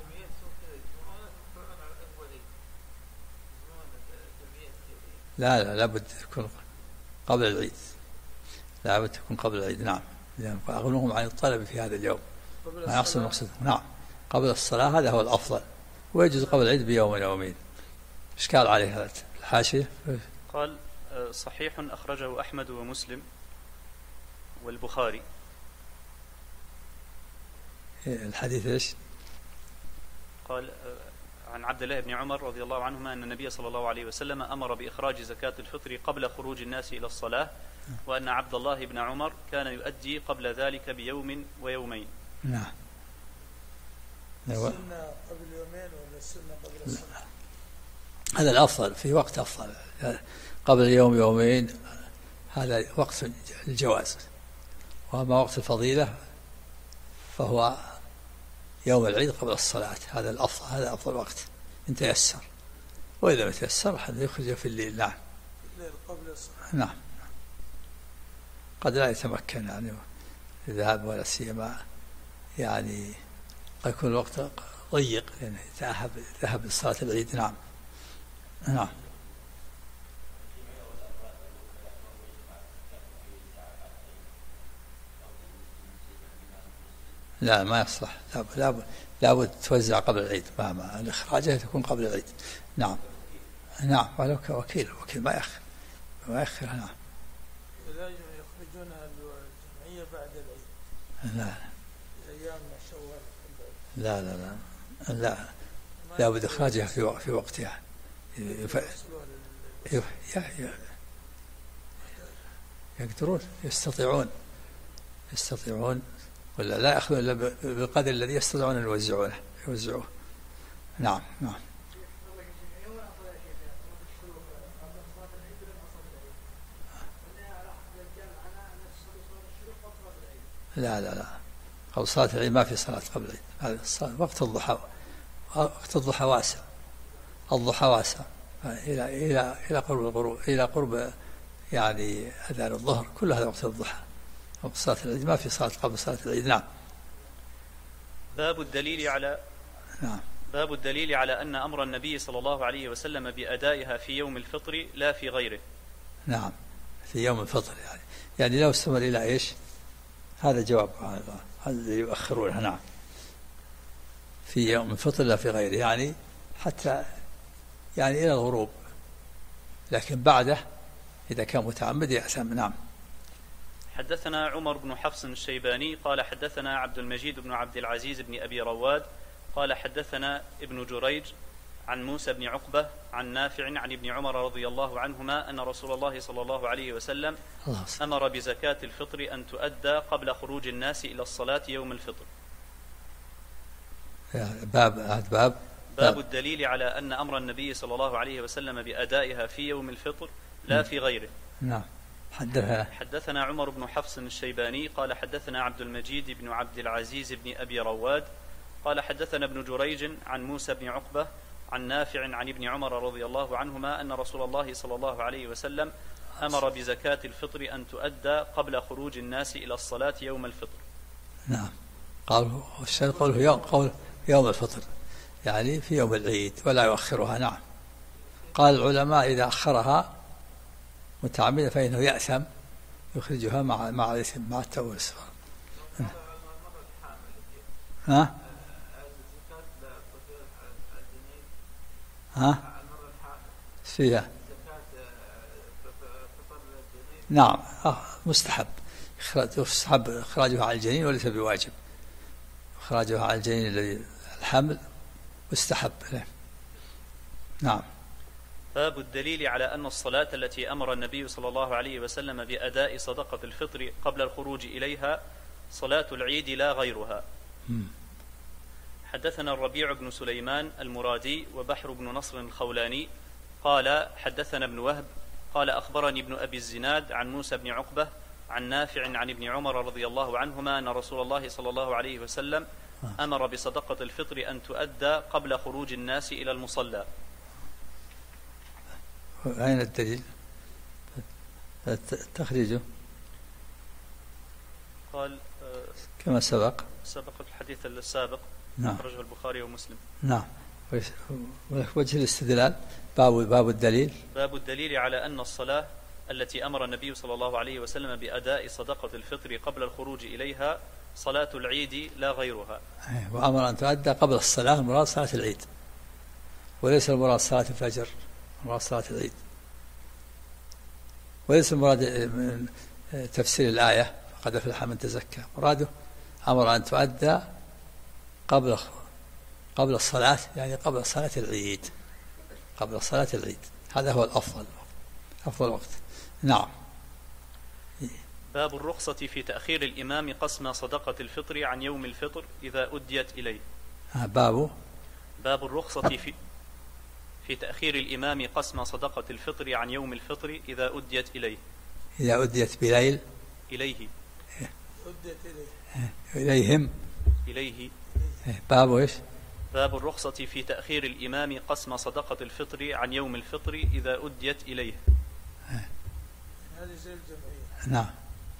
Speaker 2: لا لابد يكون قبل العيد، لابد تكون قبل العيد. نعم، لأن أغنوهم عن الطلب في هذا اليوم، ما يحصل مقصد. نعم، قبل الصلاة هذا هو الأفضل، ويجوز قبل العيد بيوم يومين. إيش قال عليه هذا الحاشية؟
Speaker 3: قال صحيح أخرجه أحمد ومسلم والبخاري.
Speaker 2: الحديث إيش؟
Speaker 3: قال عن عبد الله بن عمر رضي الله عنهما أن النبي صلى الله عليه وسلم أمر بإخراج زكاة الفطر قبل خروج الناس إلى الصلاة، وأن عبد الله بن عمر كان يؤدي قبل ذلك بيوم ويومين.
Speaker 2: نعم.
Speaker 4: السنة قبل يومين ولا السنة قبل الصلاة؟
Speaker 2: هذا الأفضل، في وقت أفضل قبل يوم يومين، هذا وقت الجواز. وأما وقت الفضيلة فهو يوم العيد قبل الصلاة، هذا الأفضل، هذا أفضل وقت إن تيسر، وإذا ما تيسر حتى يخرج في الليل. نعم.
Speaker 4: الليل قبل الصلاة.
Speaker 2: نعم، قد لا يتمكن يعني الذهاب، ولا سيما يعني قد يكون الوقت ضيق لأنه ذهب لصلاة العيد. نعم نعم. لا ما يصلح، لابد توزع قبل العيد، ما الإخراجها تكون قبل العيد. نعم نعم، ولو كوكيل ما يأخر. نعم.
Speaker 4: لا يخرجونها الجمعية بعد العيد.
Speaker 2: لا
Speaker 4: أيام شوال.
Speaker 2: لا لا لا لا، لابد إخراجها في وقتها. يقدرون، يستطيعون ولا لا يأخذون إلا بالقدر الذي يستطيعون أن يوزعوه. نعم نعم. لا لا لا، قبل صلاة العيد ما في صلاة قبل العيد. هذا وقت الضحى، وقت الضحى واسع، الضحى واسع إلى قرب الغروب، إلى قرب يعني أذان الظهر، كل هذا وقت الضحى. وقت صلاة العيد ما في صلاة قبل صلاة العيد. نعم.
Speaker 3: باب الدليل على أن أمر النبي صلى الله عليه وسلم بأدائها في يوم الفطر لا في غيره.
Speaker 2: نعم، في يوم الفطر يعني لو استمر إلى إيش؟ هذا جواب هذا اللي يؤخرونها. نعم، في يوم الفطر لا في غيره، يعني حتى يعني إلى الغروب، لكن بعده إذا كان متعمد يأثم. نعم.
Speaker 3: حدثنا عمر بن حفص الشيباني قال حدثنا عبد المجيد بن عبد العزيز بن أبي رواد قال حدثنا ابن جريج عن موسى بن عقبة عن نافع عن ابن عمر رضي الله عنهما أن رسول الله صلى الله عليه وسلم أمر بزكاة الفطر أن تؤدى قبل خروج الناس إلى الصلاة يوم الفطر.
Speaker 2: باب
Speaker 3: الدليل على أن أمر النبي صلى الله عليه وسلم بأدائها في يوم الفطر لا في غيره.
Speaker 2: نعم.
Speaker 3: حدثنا عمر بن حفص الشيباني قال حدثنا عبد المجيد بن عبد العزيز بن أبي رواد قال حدثنا ابن جريج عن موسى بن عقبة عن نافع عن ابن عمر رضي الله عنهما أن رسول الله صلى الله عليه وسلم أمر بزكاة الفطر أن تؤدى قبل خروج الناس إلى الصلاة يوم الفطر.
Speaker 2: نعم. قوله يوم الفطر يعني في يوم العيد ولا يؤخرها. نعم. قال العلماء إذا أخرها متعمدا فإنه يأثم، يخرجها مع الإثم، مع التوبة والإسرار. فيها. نعم، مستحب إخراجها على الجنين وليس بواجب. إخراجها على الجنين الذي الحمل مستحب. نعم.
Speaker 3: باب الدليل على أن الصلاة التي أمر النبي صلى الله عليه وسلم بأداء صدقة الفطر قبل الخروج إليها صلاة العيد لا غيرها. حدثنا الربيع بن سليمان المرادي وبحر بن نصر الخولاني قال حدثنا ابن وهب قال أخبرني ابن أبي الزناد عن موسى بن عقبة عن نافع عن ابن عمر رضي الله عنهما أن رسول الله صلى الله عليه وسلم أمر بصدقة الفطر أن تؤدى قبل خروج الناس إلى المصلى.
Speaker 2: أين الدليل؟ تخريجه
Speaker 3: قال
Speaker 2: كما سبق
Speaker 3: الحديث السابق.
Speaker 2: نعم.
Speaker 3: أخرجه البخاري ومسلم.
Speaker 2: نعم. وجه الاستدلال باب الدليل
Speaker 3: على أن الصلاة التي أمر النبي صلى الله عليه وسلم بأداء صدقة الفطر قبل الخروج إليها صلاة العيد لا غيرها.
Speaker 2: وأمر أن تؤدى قبل الصلاة، المراد صلاة العيد وليس المراد صلاة الفجر، مراد صلاة العيد، وليس المراد من تفسير الآية فقد أفلح من تزكى، مراده أمر أن تؤدى قبل الصلاة، يعني قبل صلاة العيد، قبل صلاة العيد، هذا هو أفضل وقت. نعم.
Speaker 3: باب الرخصة في تأخير الإمام قسم صدقة الفطر عن يوم الفطر إذا أديت إليه.
Speaker 2: باب
Speaker 3: الرخصة في تأخير الإمام قسم صدقة الفطر عن يوم الفطر إذا أديت إليه.
Speaker 2: إذا أديت بليل
Speaker 3: إليه.
Speaker 4: أديت
Speaker 2: إليهم.
Speaker 3: إليه.
Speaker 2: باب إيش؟
Speaker 3: باب الرخصة في تأخير الإمام قسم صدقة الفطر عن يوم الفطر إذا أديت إليه.
Speaker 4: هذه زي الجمعية.
Speaker 2: نعم.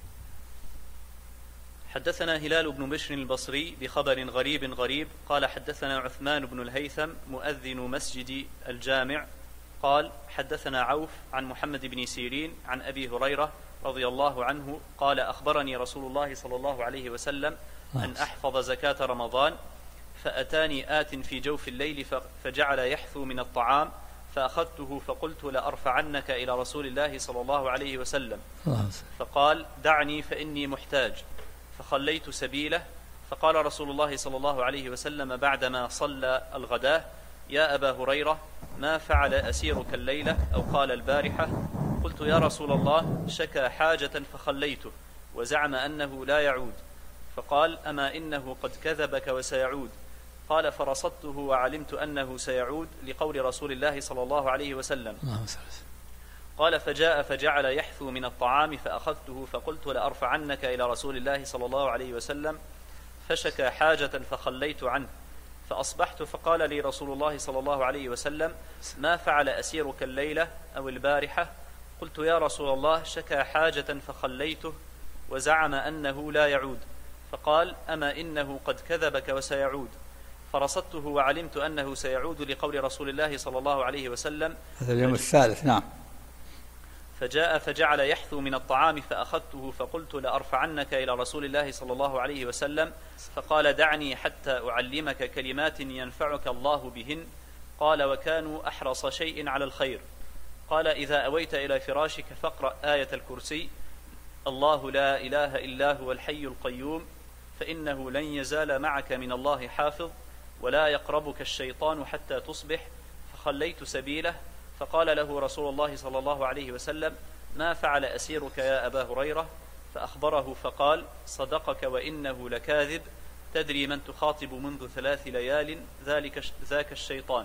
Speaker 3: حدثنا هلال بن بشر البصري بخبر غريب قال حدثنا عثمان بن الهيثم مؤذن مسجد الجامع قال حدثنا عوف عن محمد بن سيرين عن أبي هريرة رضي الله عنه قال أخبرني رسول الله صلى الله عليه وسلم أن أحفظ زكاة رمضان فأتاني آت في جوف الليل فجعل يحثو من الطعام فأخذته فقلت لأرفعنك إلى رسول الله صلى الله عليه وسلم فقال دعني فإني محتاج فخليت سبيله فقال رسول الله صلى الله عليه وسلم بعدما صلى الغداة يا أبا هريرة ما فعل أسيرك الليلة أو قال البارحة قلت يا رسول الله شكى حاجة فخليته وزعم أنه لا يعود فقال أما إنه قد كذبك وسيعود قال فرصدته وعلمت أنه سيعود لقول رسول الله صلى الله عليه وسلم قال فجاء فجعل يحثو من الطعام فأخذته فقلت لأرفعنك إلى رسول الله صلى الله عليه وسلم فشكى حاجة فخليت عنه فأصبحت فقال لي رسول الله صلى الله عليه وسلم ما فعل أسيرك الليلة أو البارحة قلت يا رسول الله شكى حاجة فخليته وزعم أنه لا يعود فقال أما إنه قد كذبك وسيعود فرصدته وعلمت أنه سيعود لقول رسول الله صلى الله عليه وسلم
Speaker 2: هذا اليوم الثالث. نعم.
Speaker 3: فجاء فجعل يحثو من الطعام فأخذته فقلت لأرفعنك إلى رسول الله صلى الله عليه وسلم فقال دعني حتى أعلمك كلمات ينفعك الله بهن قال وكانوا أحرص شيء على الخير قال إذا أويت إلى فراشك فاقرأ آية الكرسي الله لا إله إلا هو الحي القيوم فإنه لن يزال معك من الله حافظ ولا يقربك الشيطان حتى تصبح فخليت سبيله فقال له رسول الله صلى الله عليه وسلم ما فعل أسيرك يا أبا هريرة فأخبره فقال صدقك وإنه لكاذب تدري من تخاطب منذ 3 ليال ذاك الشيطان.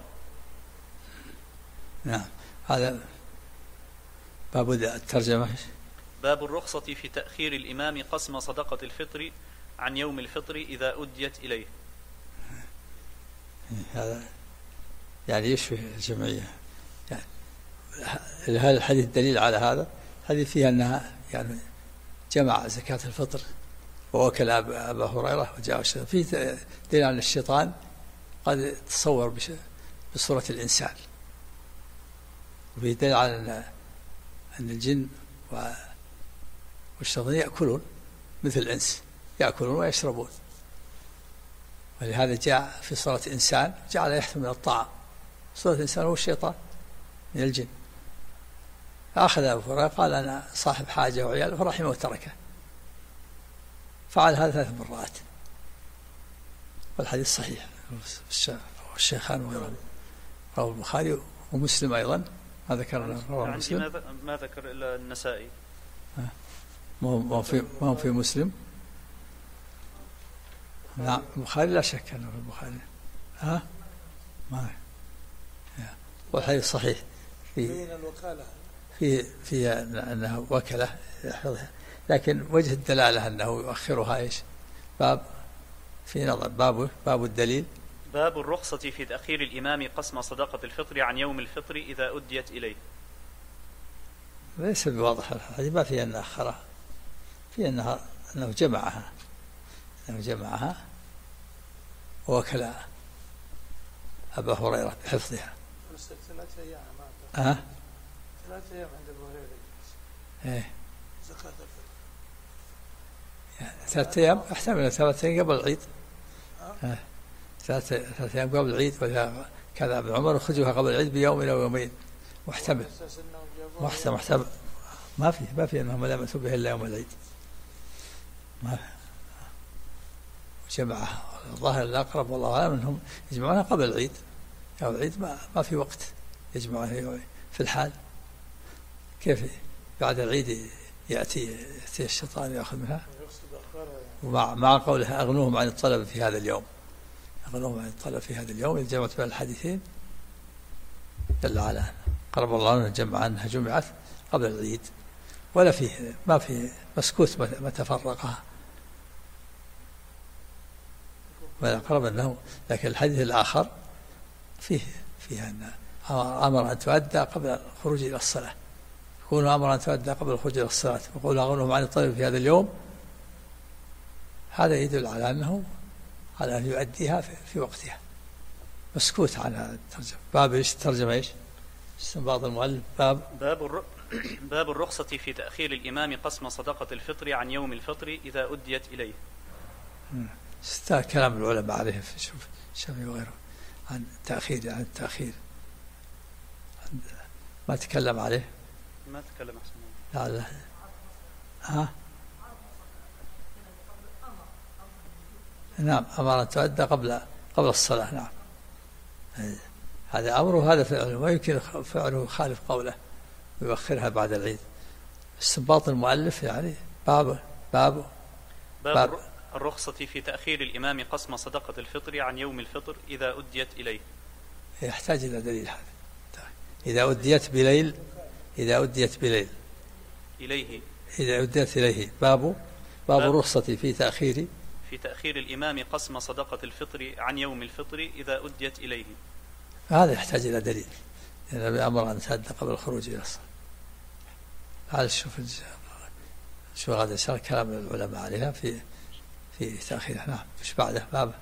Speaker 2: نعم. هذا باب الترجمة.
Speaker 3: باب الرخصة في تأخير الإمام قسم صدقة الفطر عن يوم الفطر إذا أديت إليه.
Speaker 2: هذا يعني يشبه الجمعية. يعني هذا الحديث دليل على هذا. الحديث فيها أنها يعني جمع زكاة الفطر ووكل أبا هريرة وجاء الشيطان. فيه دليل على الشيطان قد تصور بصورة الإنسان. وفيه دليل على أن الجن والشياطين يأكلون مثل الإنس يأكلون ويشربون ولهذا جاء في صورة إنسان جعل يحث من الطعام. صورة الإنسان هو الشيطان من الجن. فأخذ أبو هريرة قال أنا صاحب حاجة وعيال فرحمه وتركه فعل هذا 3 مرات والحديث صحيح. الشيخان وغيرهم رواه البخاري ومسلم أيضا ما ذكرنا رواه مسلم.
Speaker 3: ما ذكر إلا النسائي.
Speaker 2: ما هو في مسلم. نعم البخاري لا شك أنه في البخاري. ما والحديث صحيح في أنه وكله يحفظها لكن وجه الدلالة أنه يؤخرها إيش باب في نظر باب الدليل
Speaker 3: باب الرخصة في تأخير الإمام قسم صدقة الفطر عن يوم الفطر إذا أديت إليه.
Speaker 2: ليس بواضح الحديث ما فيه أن أخرها فيه أنه جمعها ووكل أبا هريرة بحفظها.
Speaker 4: 3 أيام 3 أيام عند أبو هريرة زكاة الفطر
Speaker 2: يعني 3 أيام احتمل 3 أيام قبل العيد 3 أيام قبل العيد كذا ابن عمر خرجوها قبل العيد بيوم أو يومين محتمل ما في أنهم لم يأتوا به إلا يوم العيد ما جمعها. الظاهر الأقرب والله أعلم أنهم يجمعونها قبل العيد يوم العيد ما في وقت يجمعونها في الحال. كيف بعد العيد يأتي الشيطان يأخذ منها ومع قوله أغنوهم عن الطلب في هذا اليوم إذ جمعت بين الحديثين دل على قرب الله أن جمع عنها جمعت قبل العيد ولا فيه ما في مسكوت متى فرقها ولا قرب أنه. لكن الحديث الآخر فيه أن أمر أن تؤدى قبل الخروج إلى الصلاة يكون أمرا تؤدى قبل الخروج إلى الصلاة، وقول أغنهم عن الطيب في هذا اليوم، هذا يدل على أنه على أن يؤديها في وقتها، مسكوت عن الترجمة. باب إيش الترجمة إيش؟ استنباط المؤلف.
Speaker 3: باب الرخصة في تأخير الإمام قسم صدقة الفطر عن يوم الفطر إذا أديت إليه.
Speaker 2: كلام العلماء عليه في شوف الشافعي وغيره عن التأخير ما تكلم عليه.
Speaker 3: ما تكلم أحسن.
Speaker 2: لا ها نعم، أمر أن تؤدى قبل الصلاة. نعم، هذا أمره وهذا فعله، ويمكن فعله خالف قوله ويؤخرها بعد العيد. استنباط المؤلف يعني باب
Speaker 3: الرخصة في تأخير الإمام قسم صدقة الفطر عن يوم الفطر إذا أديت إليه.
Speaker 2: يحتاج إلى دليل هذا. إذا أديت بليل باب الرخصة في تأخير
Speaker 3: الإمام قسم صدقة الفطر عن يوم الفطر إذا أديت إليه.
Speaker 2: هذا يحتاج إلى دليل، لأن النبي أمر أن تؤدى قبل الخروج إلى الصلاة. هذا شوف هذا شرح كلام العلماء عليها في تأخيرها. نعم. إيش بعده؟ باب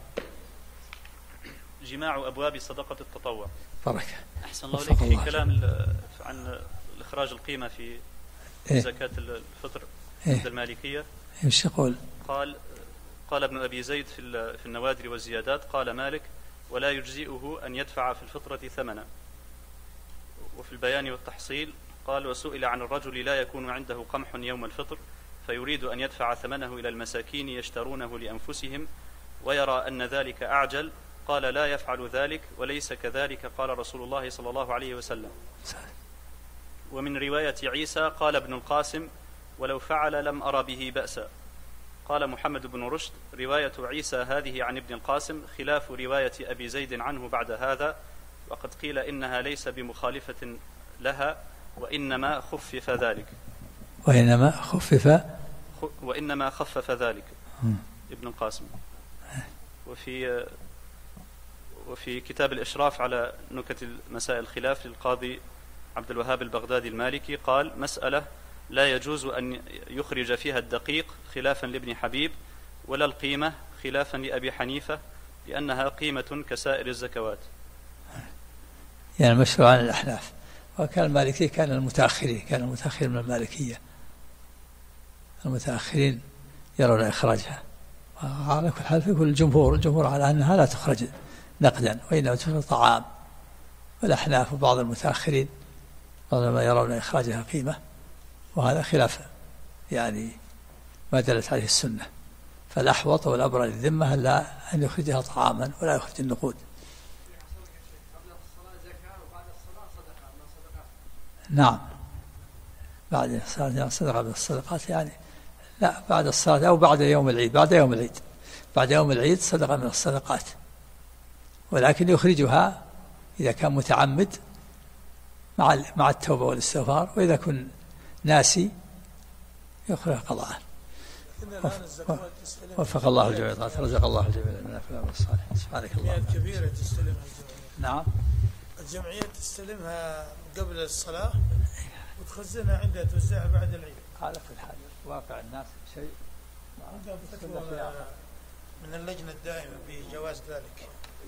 Speaker 3: جماع أبواب صدقة التطوع.
Speaker 2: بركة.
Speaker 3: أحسن الله إليك. في كلام عن إخراج القيمة في زكاة الفطر عند المالكية.
Speaker 2: إيش يقول؟
Speaker 3: قال ابن أبي زيد في النوادر والزيادات، قال مالك: ولا يجزئه أن يدفع في الفطرة ثمنا. وفي البيان والتحصيل قال: وسئل عن الرجل لا يكون عنده قمح يوم الفطر فيريد أن يدفع ثمنه إلى المساكين يشترونه لأنفسهم ويرى أن ذلك أعجل، قال: لا يفعل ذلك، وليس كذلك قال رسول الله صلى الله عليه وسلم. ومن رواية عيسى قال ابن القاسم: ولو فعل لم أرى به بأسا. قال محمد بن رشد: رواية عيسى هذه عن ابن القاسم خلاف رواية أبي زيد عنه بعد هذا، وقد قيل إنها ليس بمخالفة لها، وإنما خفف ذلك. وإنما خفف ذلك ابن القاسم. وفي كتاب الإشراف على نكت مسائل الخلاف للقاضي عبد الوهاب البغدادي المالكي قال: مسألة لا يجوز أن يخرج فيها الدقيق خلافا لابن حبيب، ولا القيمة خلافا لأبي حنيفة، لأنها قيمة كسائر الزكوات.
Speaker 2: يعني مشروع عن الأحناف. وكان المالكي كان المتأخرين من المالكية، المتأخرين يرون إخراجها. وعلى كل حال يقول الجمهور على أنها لا تخرج نقدا، وإنما تخرج طعام. والأحناف وبعض المتأخرين ما يرون إخراجها قيمة، وهذا خلاف يعني ما دلت عليه السنة. فالأحوط والأبرى للذمة لا أن يخرجها طعاما ولا يخرج النقود. نعم، بعد الصلاة صدقة من الصدقات، يعني لا بعد الصلاة أو بعد يوم العيد. بعد يوم العيد صدقة من الصدقات، ولكن يخرجها إذا كان متعمد مع التوبة والاستغفار، وإذا كن ناسي يخرجها قضاء. وفق الله الجميع، رزق الله الجميع من الأفلام الصالح. سبحانك اللهم.
Speaker 4: كبيرة تستلمها
Speaker 2: نعم،
Speaker 4: الجمعية تستلمها قبل الصلاة وتخزنها عندها توزعها بعد العيد.
Speaker 2: على كل حال واقع الناس شيء
Speaker 4: من اللجنة الدائمة بجواز ذلك.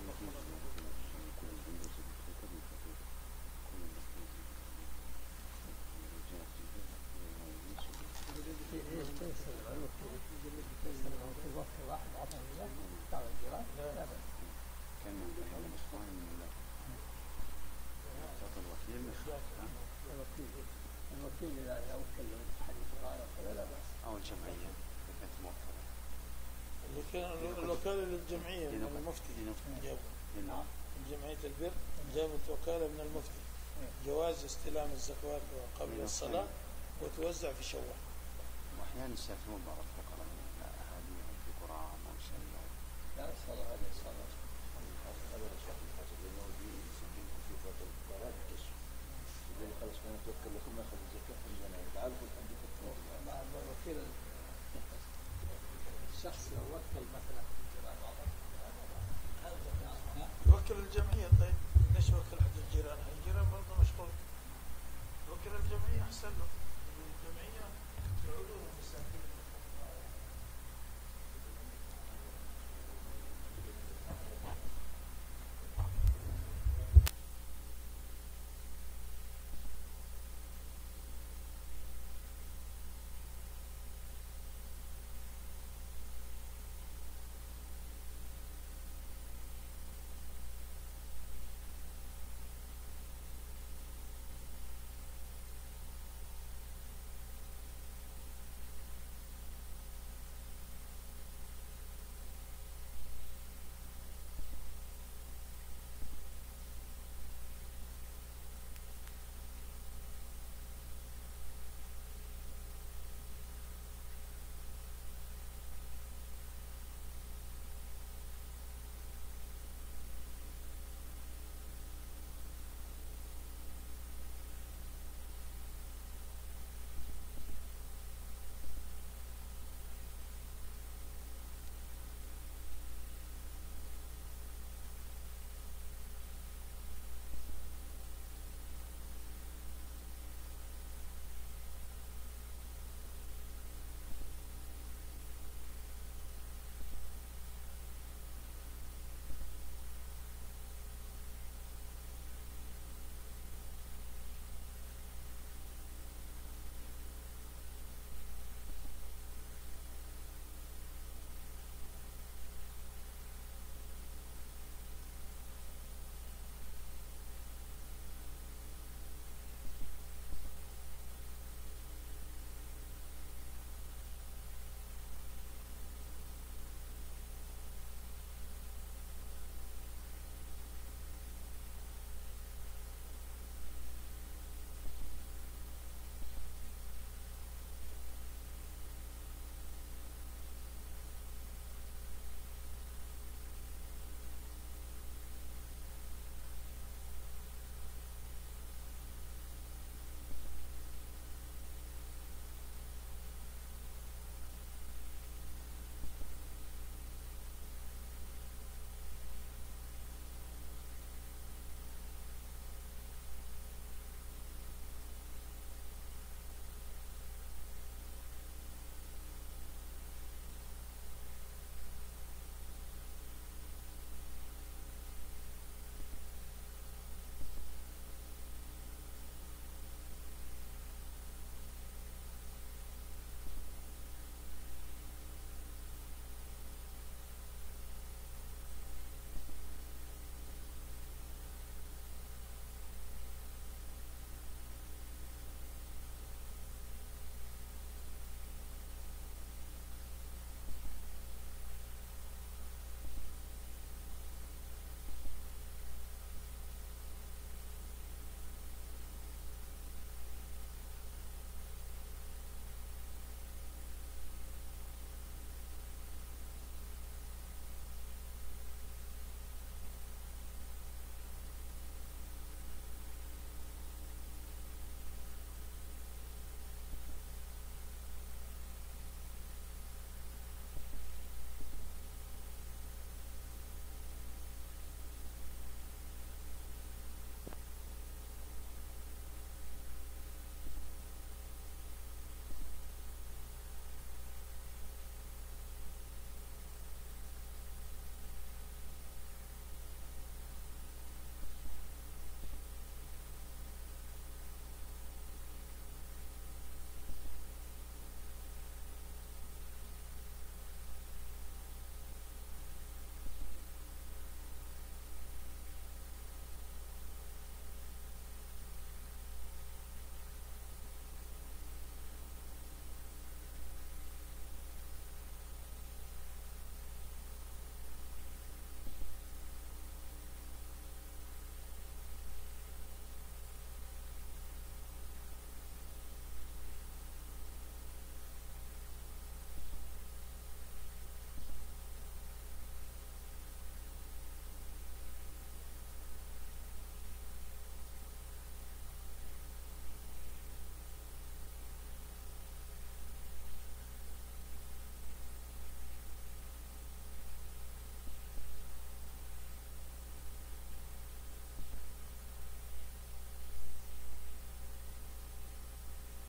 Speaker 4: الوكالة للجمعية من المفتي، جمعية البر جابت وكالة من المفتي جواز استلام الزكوات قبل الصلاة وتوزع في شوال.
Speaker 5: وأحيانا يستثنون بعض الفقراء من أهاليهم في قرى أو شيء.